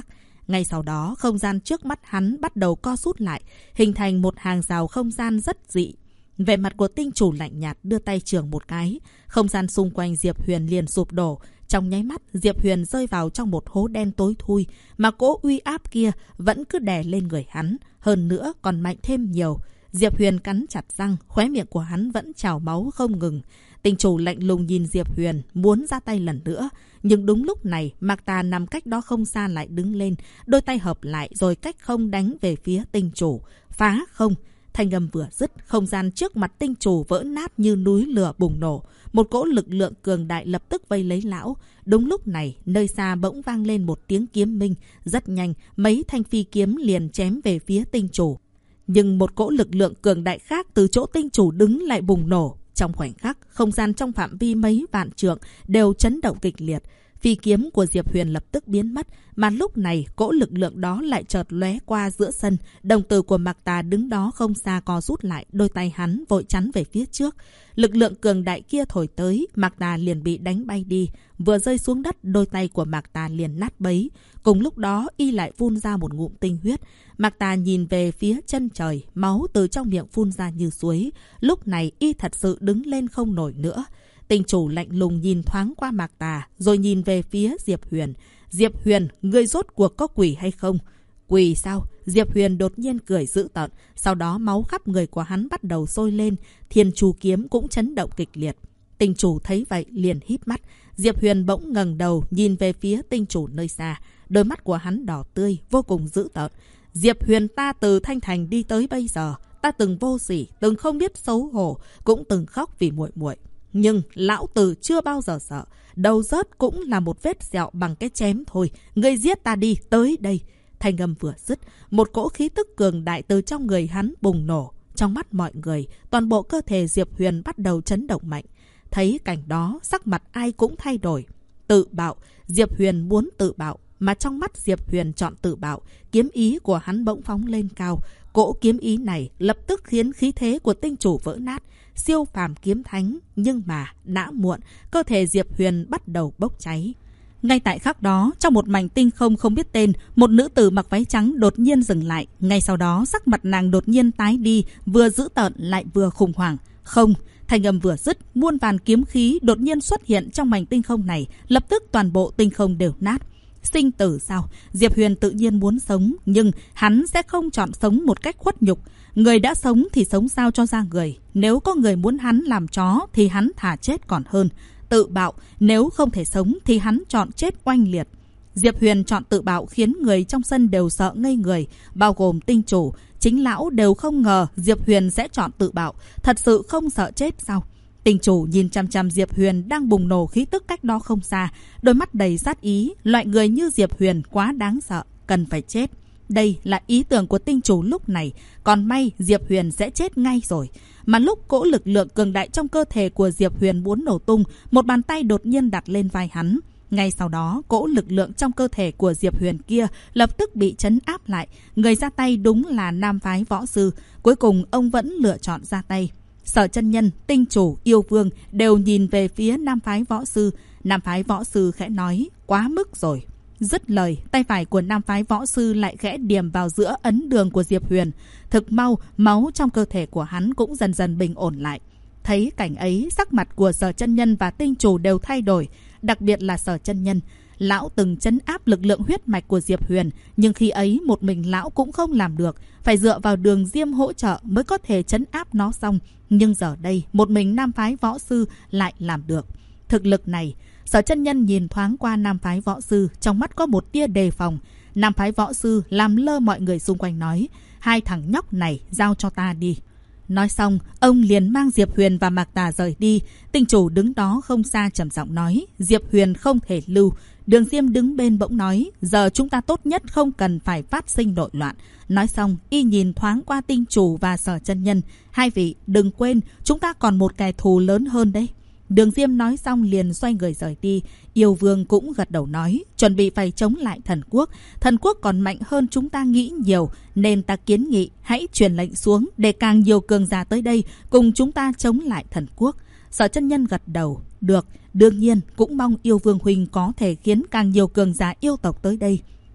Ngay sau đó, không gian trước mắt hắn bắt đầu co rút lại, hình thành một hàng rào không gian rất dị. Vẻ mặt của tinh chủ lạnh nhạt đưa tay chưởng một cái. Không gian xung quanh Diệp Huyền liền sụp đổ. Trong nháy mắt, Diệp Huyền rơi vào trong một hố đen tối thui. Mà cỗ uy áp kia vẫn cứ đè lên người hắn. Hơn nữa còn mạnh thêm nhiều. Diệp Huyền cắn chặt răng, khóe miệng của hắn vẫn trào máu không ngừng. Tinh chủ lạnh lùng nhìn Diệp Huyền, muốn ra tay lần nữa. Nhưng đúng lúc này, Mạc Tà nằm cách đó không xa lại đứng lên. Đôi tay hợp lại rồi cách không đánh về phía tinh chủ. Phá không! Thanh âm vừa dứt, không gian trước mặt tinh chủ vỡ nát như núi lửa bùng nổ. Một cỗ lực lượng cường đại lập tức vây lấy lão. Đúng lúc này, nơi xa bỗng vang lên một tiếng kiếm minh. Rất nhanh, mấy thanh phi kiếm liền chém về phía tinh chủ. Nhưng một cỗ lực lượng cường đại khác từ chỗ tinh chủ đứng lại bùng nổ. Trong khoảnh khắc, không gian trong phạm vi mấy vạn trượng đều chấn động kịch liệt. Phi kiếm của Diệp Huyền lập tức biến mất, mà lúc này cỗ lực lượng đó lại chợt lóe qua giữa sân. Đồng tử của Mạc Tà đứng đó không xa co rút lại, đôi tay hắn vội chắn về phía trước. Lực lượng cường đại kia thổi tới, Mạc Tà liền bị đánh bay đi. Vừa rơi xuống đất, đôi tay của Mạc Tà liền nát bấy. Cùng lúc đó, y lại phun ra một ngụm tinh huyết. Mạc Tà nhìn về phía chân trời, máu từ trong miệng phun ra như suối. Lúc này y thật sự đứng lên không nổi nữa. Tinh chủ lạnh lùng nhìn thoáng qua Mạc Tà, rồi nhìn về phía Diệp Huyền. Diệp Huyền, ngươi rốt cuộc có quỷ hay không? Quỷ sao? Diệp Huyền đột nhiên cười dữ tợn. Sau đó máu khắp người của hắn bắt đầu sôi lên. Thiên Chu kiếm cũng chấn động kịch liệt. Tinh chủ thấy vậy liền híp mắt. Diệp Huyền bỗng ngẩng đầu nhìn về phía tinh chủ nơi xa. Đôi mắt của hắn đỏ tươi, vô cùng dữ tợn. Diệp Huyền, ta từ Thanh Thành đi tới bây giờ, ta từng vô sỉ, từng không biết xấu hổ, cũng từng khóc vì muội muội. Nhưng lão tử chưa bao giờ sợ. Đầu rớt cũng là một vết sẹo bằng cái chém thôi. Ngươi giết ta đi, tới đây. Thanh âm vừa dứt, một cỗ khí tức cường đại từ trong người hắn bùng nổ. Trong mắt mọi người, toàn bộ cơ thể Diệp Huyền bắt đầu chấn động mạnh. Thấy cảnh đó, sắc mặt ai cũng thay đổi. Tự bạo, Diệp Huyền muốn tự bạo. Mà trong mắt Diệp Huyền chọn tự bạo, kiếm ý của hắn bỗng phóng lên cao. Cỗ kiếm ý này lập tức khiến khí thế của tinh chủ vỡ nát. Siêu phàm kiếm thánh, nhưng mà đã muộn, cơ thể Diệp Huyền bắt đầu bốc cháy. Ngay tại khắc đó, trong một mảnh tinh không không biết tên, một nữ tử mặc váy trắng đột nhiên dừng lại. Ngay sau đó, sắc mặt nàng đột nhiên tái đi, vừa dữ tợn lại vừa khủng hoảng. Không! Thanh âm vừa dứt, muôn vàn kiếm khí đột nhiên xuất hiện trong mảnh tinh không này, lập tức toàn bộ tinh không đều nát. Sinh tử sao? Diệp Huyền tự nhiên muốn sống, nhưng hắn sẽ không chọn sống một cách khuất nhục. Người đã sống thì sống sao cho ra người. Nếu có người muốn hắn làm chó thì hắn thà chết còn hơn. Tự bạo, nếu không thể sống thì hắn chọn chết oanh liệt. Diệp Huyền chọn tự bạo khiến người trong sân đều sợ ngây người, bao gồm tinh chủ. Chính lão đều không ngờ Diệp Huyền sẽ chọn tự bạo. Thật sự không sợ chết sao? Tinh chủ nhìn chằm chằm Diệp Huyền đang bùng nổ khí tức cách đó không xa, đôi mắt đầy sát ý. Loại người như Diệp Huyền quá đáng sợ, cần phải chết. Đây là ý tưởng của tinh chủ lúc này. Còn may Diệp Huyền sẽ chết ngay rồi. Mà lúc cỗ lực lượng cường đại trong cơ thể của Diệp Huyền muốn nổ tung, một bàn tay đột nhiên đặt lên vai hắn. Ngay sau đó, cỗ lực lượng trong cơ thể của Diệp Huyền kia lập tức bị trấn áp lại. Người ra tay đúng là nam phái võ sư. Cuối cùng ông vẫn lựa chọn ra tay. Sở Chân Nhân, tinh chủ, yêu vương đều nhìn về phía nam phái võ sư. Nam phái võ sư khẽ nói, quá mức rồi. Dứt lời, tay phải của nam phái võ sư lại khẽ điểm vào giữa ấn đường của Diệp Huyền. Thực mau, máu trong cơ thể của hắn cũng dần dần bình ổn lại. Thấy cảnh ấy, sắc mặt của Sở Chân Nhân và tinh chủ đều thay đổi. Đặc biệt là Sở Chân Nhân. Lão từng trấn áp lực lượng huyết mạch của Diệp Huyền, nhưng khi ấy một mình lão cũng không làm được, phải dựa vào Đường Diêm hỗ trợ mới có thể trấn áp nó xong. Nhưng giờ đây, một mình nam phái võ sư lại làm được. Thực lực này, Sở Chân Nhân nhìn thoáng qua nam phái võ sư, trong mắt có một tia đề phòng. Nam phái võ sư làm lơ mọi người xung quanh nói, hai thằng nhóc này giao cho ta đi. Nói xong, ông liền mang Diệp Huyền và Mạc Tà rời đi. Tinh chủ đứng đó không xa trầm giọng nói, Diệp Huyền không thể lưu. Đường Diêm đứng bên bỗng nói, giờ chúng ta tốt nhất không cần phải phát sinh nội loạn. Nói xong, y nhìn thoáng qua tinh chủ và Sở Chân Nhân. Hai vị, đừng quên, chúng ta còn một kẻ thù lớn hơn đấy. Đường Diêm nói xong liền xoay người rời đi. Yêu vương cũng gật đầu nói, chuẩn bị phải chống lại thần quốc. Thần quốc còn mạnh hơn chúng ta nghĩ nhiều, nên ta kiến nghị hãy truyền lệnh xuống để càng nhiều cường giả tới đây cùng chúng ta chống lại thần quốc. Sở Chân Nhân gật đầu, được, đương nhiên cũng mong yêu vương huynh có thể khiến càng nhiều cường giả yêu tộc tới đây.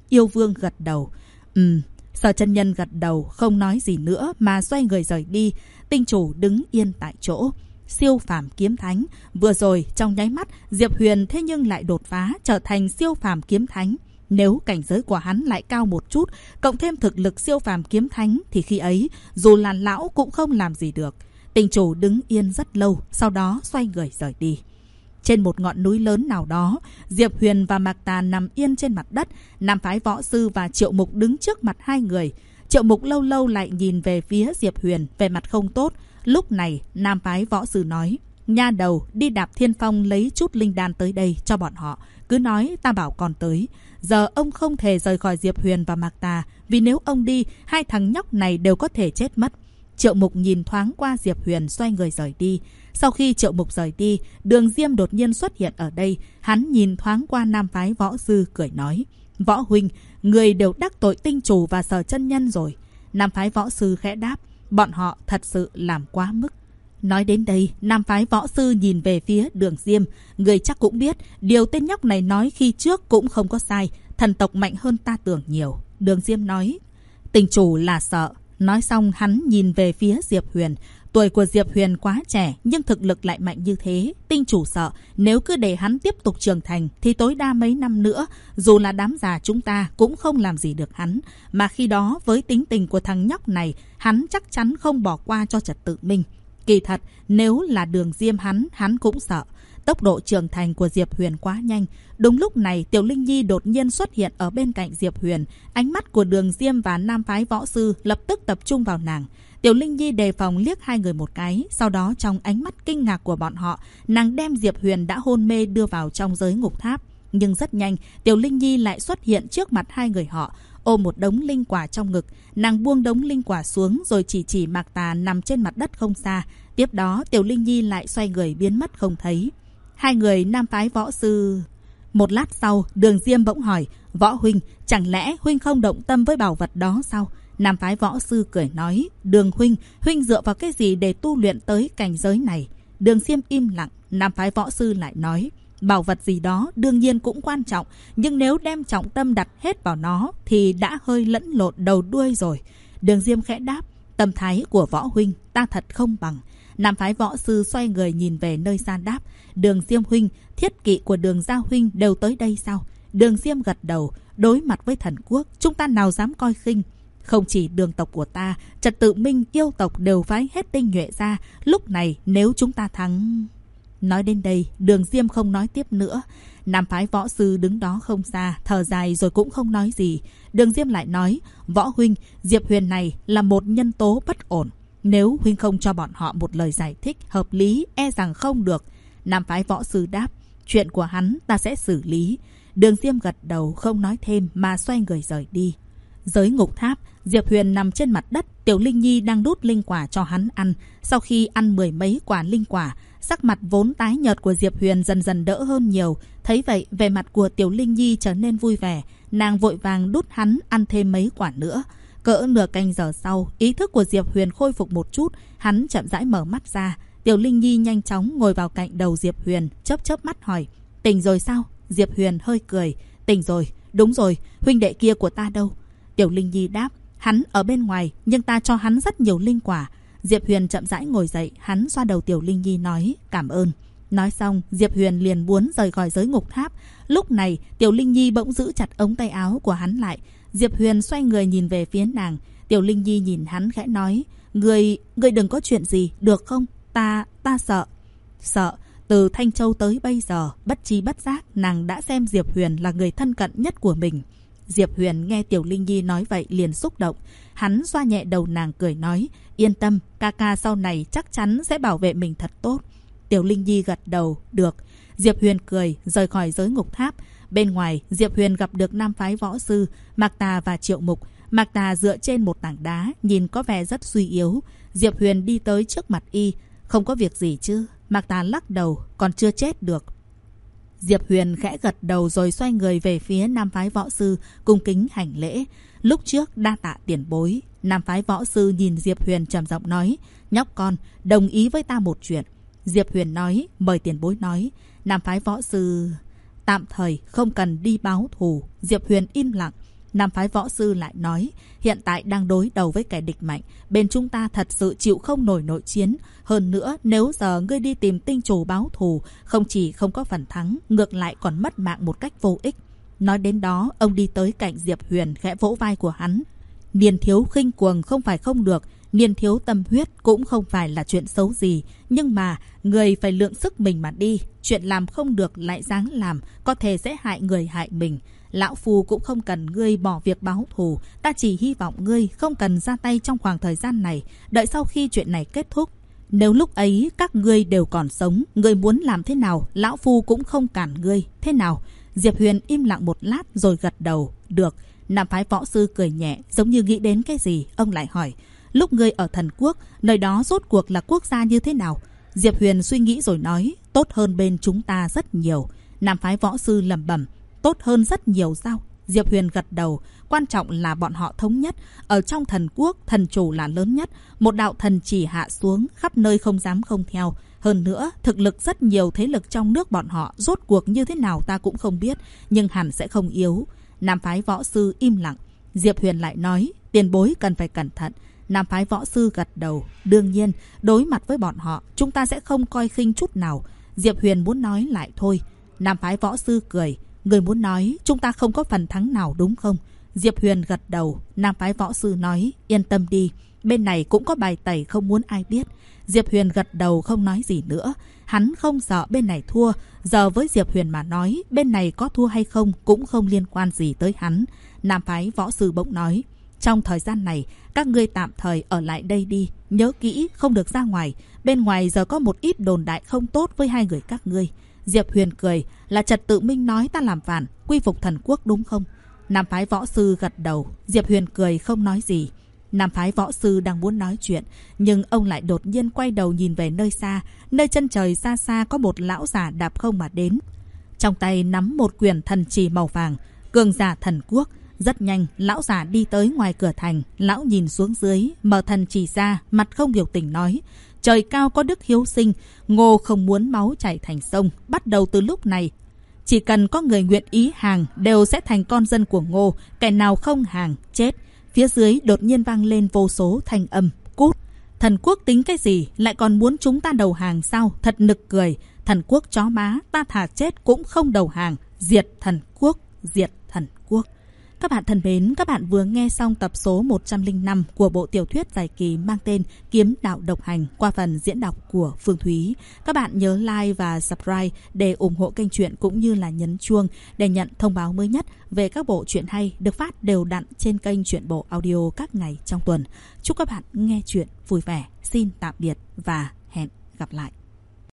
Yêu Vương gật đầu. Sở chân nhân gật đầu, không nói gì nữa mà xoay người rời đi. Tinh chủ đứng yên tại chỗ. Siêu phàm kiếm thánh. Vừa rồi trong nháy mắt, Diệp Huyền thế nhưng lại đột phá trở thành siêu phàm kiếm thánh. Nếu cảnh giới của hắn lại cao một chút, cộng thêm thực lực siêu phàm kiếm thánh, thì khi ấy dù là lão cũng không làm gì được. Tinh chủ đứng yên rất lâu, sau đó xoay người rời đi. Trên một ngọn núi lớn nào đó, Diệp Huyền và Mạc Tà nằm yên trên mặt đất. Nam phái võ sư và Triệu Mục đứng trước mặt hai người. Triệu Mục lâu lâu lại nhìn về phía Diệp Huyền, về mặt không tốt. Lúc này, Nam phái võ sư nói: nha đầu, đi đạp thiên phong lấy chút linh đan tới đây cho bọn họ. Cứ nói ta bảo còn tới. Giờ ông không thể rời khỏi Diệp Huyền và Mạc Tà, vì nếu ông đi, hai thằng nhóc này đều có thể chết mất. Triệu Mục nhìn thoáng qua Diệp Huyền, xoay người rời đi. Sau khi Triệu Mục rời đi, Đường Diêm đột nhiên xuất hiện ở đây. Hắn nhìn thoáng qua Nam phái võ sư, cười nói: võ huynh, người đều đắc tội tinh chủ và Sở chân nhân rồi. Nam phái võ sư khẽ đáp: bọn họ thật sự làm quá mức. Nói đến đây, Nam phái võ sư nhìn về phía Đường Diêm. Người chắc cũng biết, điều tên nhóc này nói khi trước cũng không có sai. Thần tộc mạnh hơn ta tưởng nhiều. Đường Diêm nói: tinh chủ là sợ. Nói xong hắn nhìn về phía Diệp Huyền. Tuổi của Diệp Huyền quá trẻ, nhưng thực lực lại mạnh như thế. Tinh chủ sợ, nếu cứ để hắn tiếp tục trưởng thành, thì tối đa mấy năm nữa, dù là đám già chúng ta cũng không làm gì được hắn. Mà khi đó, với tính tình của thằng nhóc này, hắn chắc chắn không bỏ qua cho trật tự minh. Kỳ thật, nếu là Đường Diêm hắn cũng sợ. Tốc độ trưởng thành của Diệp Huyền quá nhanh. Đúng lúc này, Tiểu Linh Nhi đột nhiên xuất hiện ở bên cạnh Diệp Huyền. Ánh mắt của Đường Diêm và Nam phái võ sư lập tức tập trung vào nàng. Tiểu Linh Nhi đề phòng liếc hai người một cái. Sau đó trong ánh mắt kinh ngạc của bọn họ, nàng đem Diệp Huyền đã hôn mê đưa vào trong giới ngục tháp. Nhưng rất nhanh, Tiểu Linh Nhi lại xuất hiện trước mặt hai người họ, ôm một đống linh quả trong ngực. Nàng buông đống linh quả xuống rồi chỉ Mạc Tà nằm trên mặt đất không xa. Tiếp đó Tiểu Linh Nhi lại xoay người biến mất không thấy. Hai người Nam phái võ sư... Một lát sau, Đường Diêm bỗng hỏi: võ huynh, chẳng lẽ huynh không động tâm với bảo vật đó sao? Nam phái võ sư cười nói: Đường huynh, huynh dựa vào cái gì để tu luyện tới cảnh giới này? Đường Diêm im lặng. Nam phái võ sư lại nói: bảo vật gì đó đương nhiên cũng quan trọng, nhưng nếu đem trọng tâm đặt hết vào nó thì đã hơi lẫn lộn đầu đuôi rồi. Đường Diêm khẽ đáp: tâm thái của võ huynh ta thật không bằng. Nam phái võ sư xoay người nhìn về nơi xa đáp: Đường Diêm huynh, thiết kỵ của Đường gia huynh đều tới đây sao? Đường Diêm gật đầu: đối mặt với thần quốc, chúng ta nào dám coi khinh. Không chỉ Đường tộc của ta, trật tự minh, yêu tộc đều phái hết tinh nhuệ ra. Lúc này nếu chúng ta thắng... Nói đến đây, Đường Diêm không nói tiếp nữa. Nam phái võ sư đứng đó không xa, thở dài rồi cũng không nói gì. Đường Diêm lại nói: võ huynh, Diệp Huyền này là một nhân tố bất ổn. Nếu huynh không cho bọn họ một lời giải thích hợp lý, e rằng không được. Nam phái võ sư đáp: chuyện của hắn ta sẽ xử lý. Đường Diêm gật đầu không nói thêm mà xoay người rời đi. Giới ngục tháp, Diệp Huyền nằm trên mặt đất. Tiểu Linh Nhi đang đút linh quả cho hắn ăn. Sau khi ăn mười mấy quả linh quả, sắc mặt vốn tái nhợt của Diệp Huyền dần dần đỡ hơn nhiều. Thấy vậy, vẻ mặt của Tiểu Linh Nhi trở nên vui vẻ. Nàng vội vàng đút hắn ăn thêm mấy quả nữa. Cỡ nửa canh giờ sau, ý thức của Diệp Huyền khôi phục một chút. Hắn chậm rãi mở mắt ra. Tiểu Linh Nhi nhanh chóng ngồi vào cạnh đầu Diệp Huyền, chớp mắt hỏi: tỉnh rồi sao? Diệp Huyền hơi cười: tỉnh rồi, đúng rồi, huynh đệ kia của ta đâu? Tiểu Linh Nhi đáp: hắn ở bên ngoài, nhưng ta cho hắn rất nhiều linh quả. Diệp Huyền chậm rãi ngồi dậy, hắn xoa đầu Tiểu Linh Nhi nói: cảm ơn. Nói xong, Diệp Huyền liền muốn rời khỏi giới ngục tháp. Lúc này, Tiểu Linh Nhi bỗng giữ chặt ống tay áo của hắn lại. Diệp Huyền xoay người nhìn về phía nàng. Tiểu Linh Nhi nhìn hắn khẽ nói: Người đừng có chuyện gì, được không? Ta sợ. Sợ? Từ Thanh Châu tới bây giờ, bất chi bất giác, nàng đã xem Diệp Huyền là người thân cận nhất của mình. Diệp Huyền nghe Tiểu Linh Nhi nói vậy liền xúc động. Hắn xoa nhẹ đầu nàng cười nói: yên tâm, ca ca sau này chắc chắn sẽ bảo vệ mình thật tốt. Tiểu Linh Nhi gật đầu: được. Diệp Huyền cười, rời khỏi giới ngục tháp. Bên ngoài, Diệp Huyền gặp được Nam phái võ sư, Mạc Tà và Triệu Mục. Mạc Tà dựa trên một tảng đá, nhìn có vẻ rất suy yếu. Diệp Huyền đi tới trước mặt y: không có việc gì chứ? Mạc Tà lắc đầu: còn chưa chết được. Diệp Huyền khẽ gật đầu rồi xoay người về phía Nam phái võ sư, cung kính hành lễ: lúc trước đa tạ tiền bối. Nam phái võ sư nhìn Diệp Huyền trầm giọng nói: nhóc con, đồng ý với ta một chuyện. Diệp Huyền nói: mời tiền bối nói. Nam phái võ sư: tạm thời không cần đi báo thù. Diệp Huyền im lặng. Nam phái võ sư lại nói, hiện tại đang đối đầu với kẻ địch mạnh, bên chúng ta thật sự chịu không nổi nội chiến. Hơn nữa, nếu giờ ngươi đi tìm tinh chủ báo thù, không chỉ không có phần thắng, ngược lại còn mất mạng một cách vô ích. Nói đến đó, ông đi tới cạnh Diệp Huyền khẽ vỗ vai của hắn. Niên thiếu khinh cuồng không phải không được, niên thiếu tâm huyết cũng không phải là chuyện xấu gì. Nhưng mà, người phải lượng sức mình mà đi. Chuyện làm không được lại dáng làm, có thể sẽ hại người hại mình. Lão Phu cũng không cần ngươi bỏ việc báo thù. Ta chỉ hy vọng ngươi không cần ra tay trong khoảng thời gian này. Đợi sau khi chuyện này kết thúc. Nếu lúc ấy các ngươi đều còn sống, ngươi muốn làm thế nào, Lão Phu cũng không cản ngươi. Thế nào? Diệp Huyền im lặng một lát rồi gật đầu. Được. Nam phái võ sư cười nhẹ, giống như nghĩ đến cái gì. Ông lại hỏi, lúc ngươi ở Thần Quốc, nơi đó rốt cuộc là quốc gia như thế nào? Diệp Huyền suy nghĩ rồi nói, tốt hơn bên chúng ta rất nhiều. Nam phái võ sư lẩm bẩm, tốt hơn rất nhiều sao? Diệp Huyền gật đầu, quan trọng là bọn họ thống nhất. Ở trong Thần Quốc, thần chủ là lớn nhất. Một đạo thần chỉ hạ xuống, khắp nơi không dám không theo. Hơn nữa, thực lực rất nhiều thế lực trong nước bọn họ, rốt cuộc như thế nào ta cũng không biết, nhưng hẳn sẽ không yếu. Nam phái võ sư im lặng. Diệp Huyền lại nói, tiền bối cần phải cẩn thận. Nam phái võ sư gật đầu. Đương nhiên, đối mặt với bọn họ, chúng ta sẽ không coi khinh chút nào. Diệp Huyền muốn nói lại thôi. Nam phái võ sư cười. Người muốn nói, chúng ta không có phần thắng nào đúng không? Diệp Huyền gật đầu. Nam phái võ sư nói, yên tâm đi. Bên này cũng có bài tẩy không muốn ai biết. Diệp Huyền gật đầu không nói gì nữa. Hắn không sợ bên này thua. Giờ với Diệp Huyền mà nói, bên này có thua hay không cũng không liên quan gì tới hắn. Nam phái võ sư bỗng nói, trong thời gian này, các ngươi tạm thời ở lại đây đi. Nhớ kỹ, không được ra ngoài. Bên ngoài giờ có một ít đồn đại không tốt với hai người các ngươi. Diệp Huyền cười, là Trật Tự Minh nói ta làm phản, quy phục Thần Quốc đúng không? Nam phái võ sư gật đầu. Diệp Huyền cười không nói gì. Nam phái võ sư đang muốn nói chuyện, nhưng ông lại đột nhiên quay đầu nhìn về nơi xa. Nơi chân trời xa xa có một lão già đạp không mà đến. Trong tay nắm một quyển thần chỉ màu vàng, cường giả Thần Quốc. Rất nhanh, lão già đi tới ngoài cửa thành. Lão nhìn xuống dưới, mở thần chỉ ra, mặt không biểu tình nói, trời cao có đức hiếu sinh, Ngô không muốn máu chảy thành sông. Bắt đầu từ lúc này, chỉ cần có người nguyện ý hàng, đều sẽ thành con dân của Ngô. Kẻ nào không hàng, chết. Phía dưới đột nhiên vang lên vô số thanh âm. Cút! Thần Quốc tính cái gì? Lại còn muốn chúng ta đầu hàng sao? Thật nực cười. Thần Quốc chó má, ta thà chết cũng không đầu hàng. Diệt Thần Quốc! Diệt Thần Quốc! Các bạn thân mến, các bạn vừa nghe xong tập số 105 của bộ tiểu thuyết dài kỳ mang tên Kiếm Đạo Độc Hành qua phần diễn đọc của Phương Thúy. Các bạn nhớ like và subscribe để ủng hộ kênh truyện cũng như là nhấn chuông để nhận thông báo mới nhất về các bộ truyện hay được phát đều đặn trên kênh Truyện Bộ Audio các ngày trong tuần. Chúc các bạn nghe truyện vui vẻ. Xin tạm biệt và hẹn gặp lại.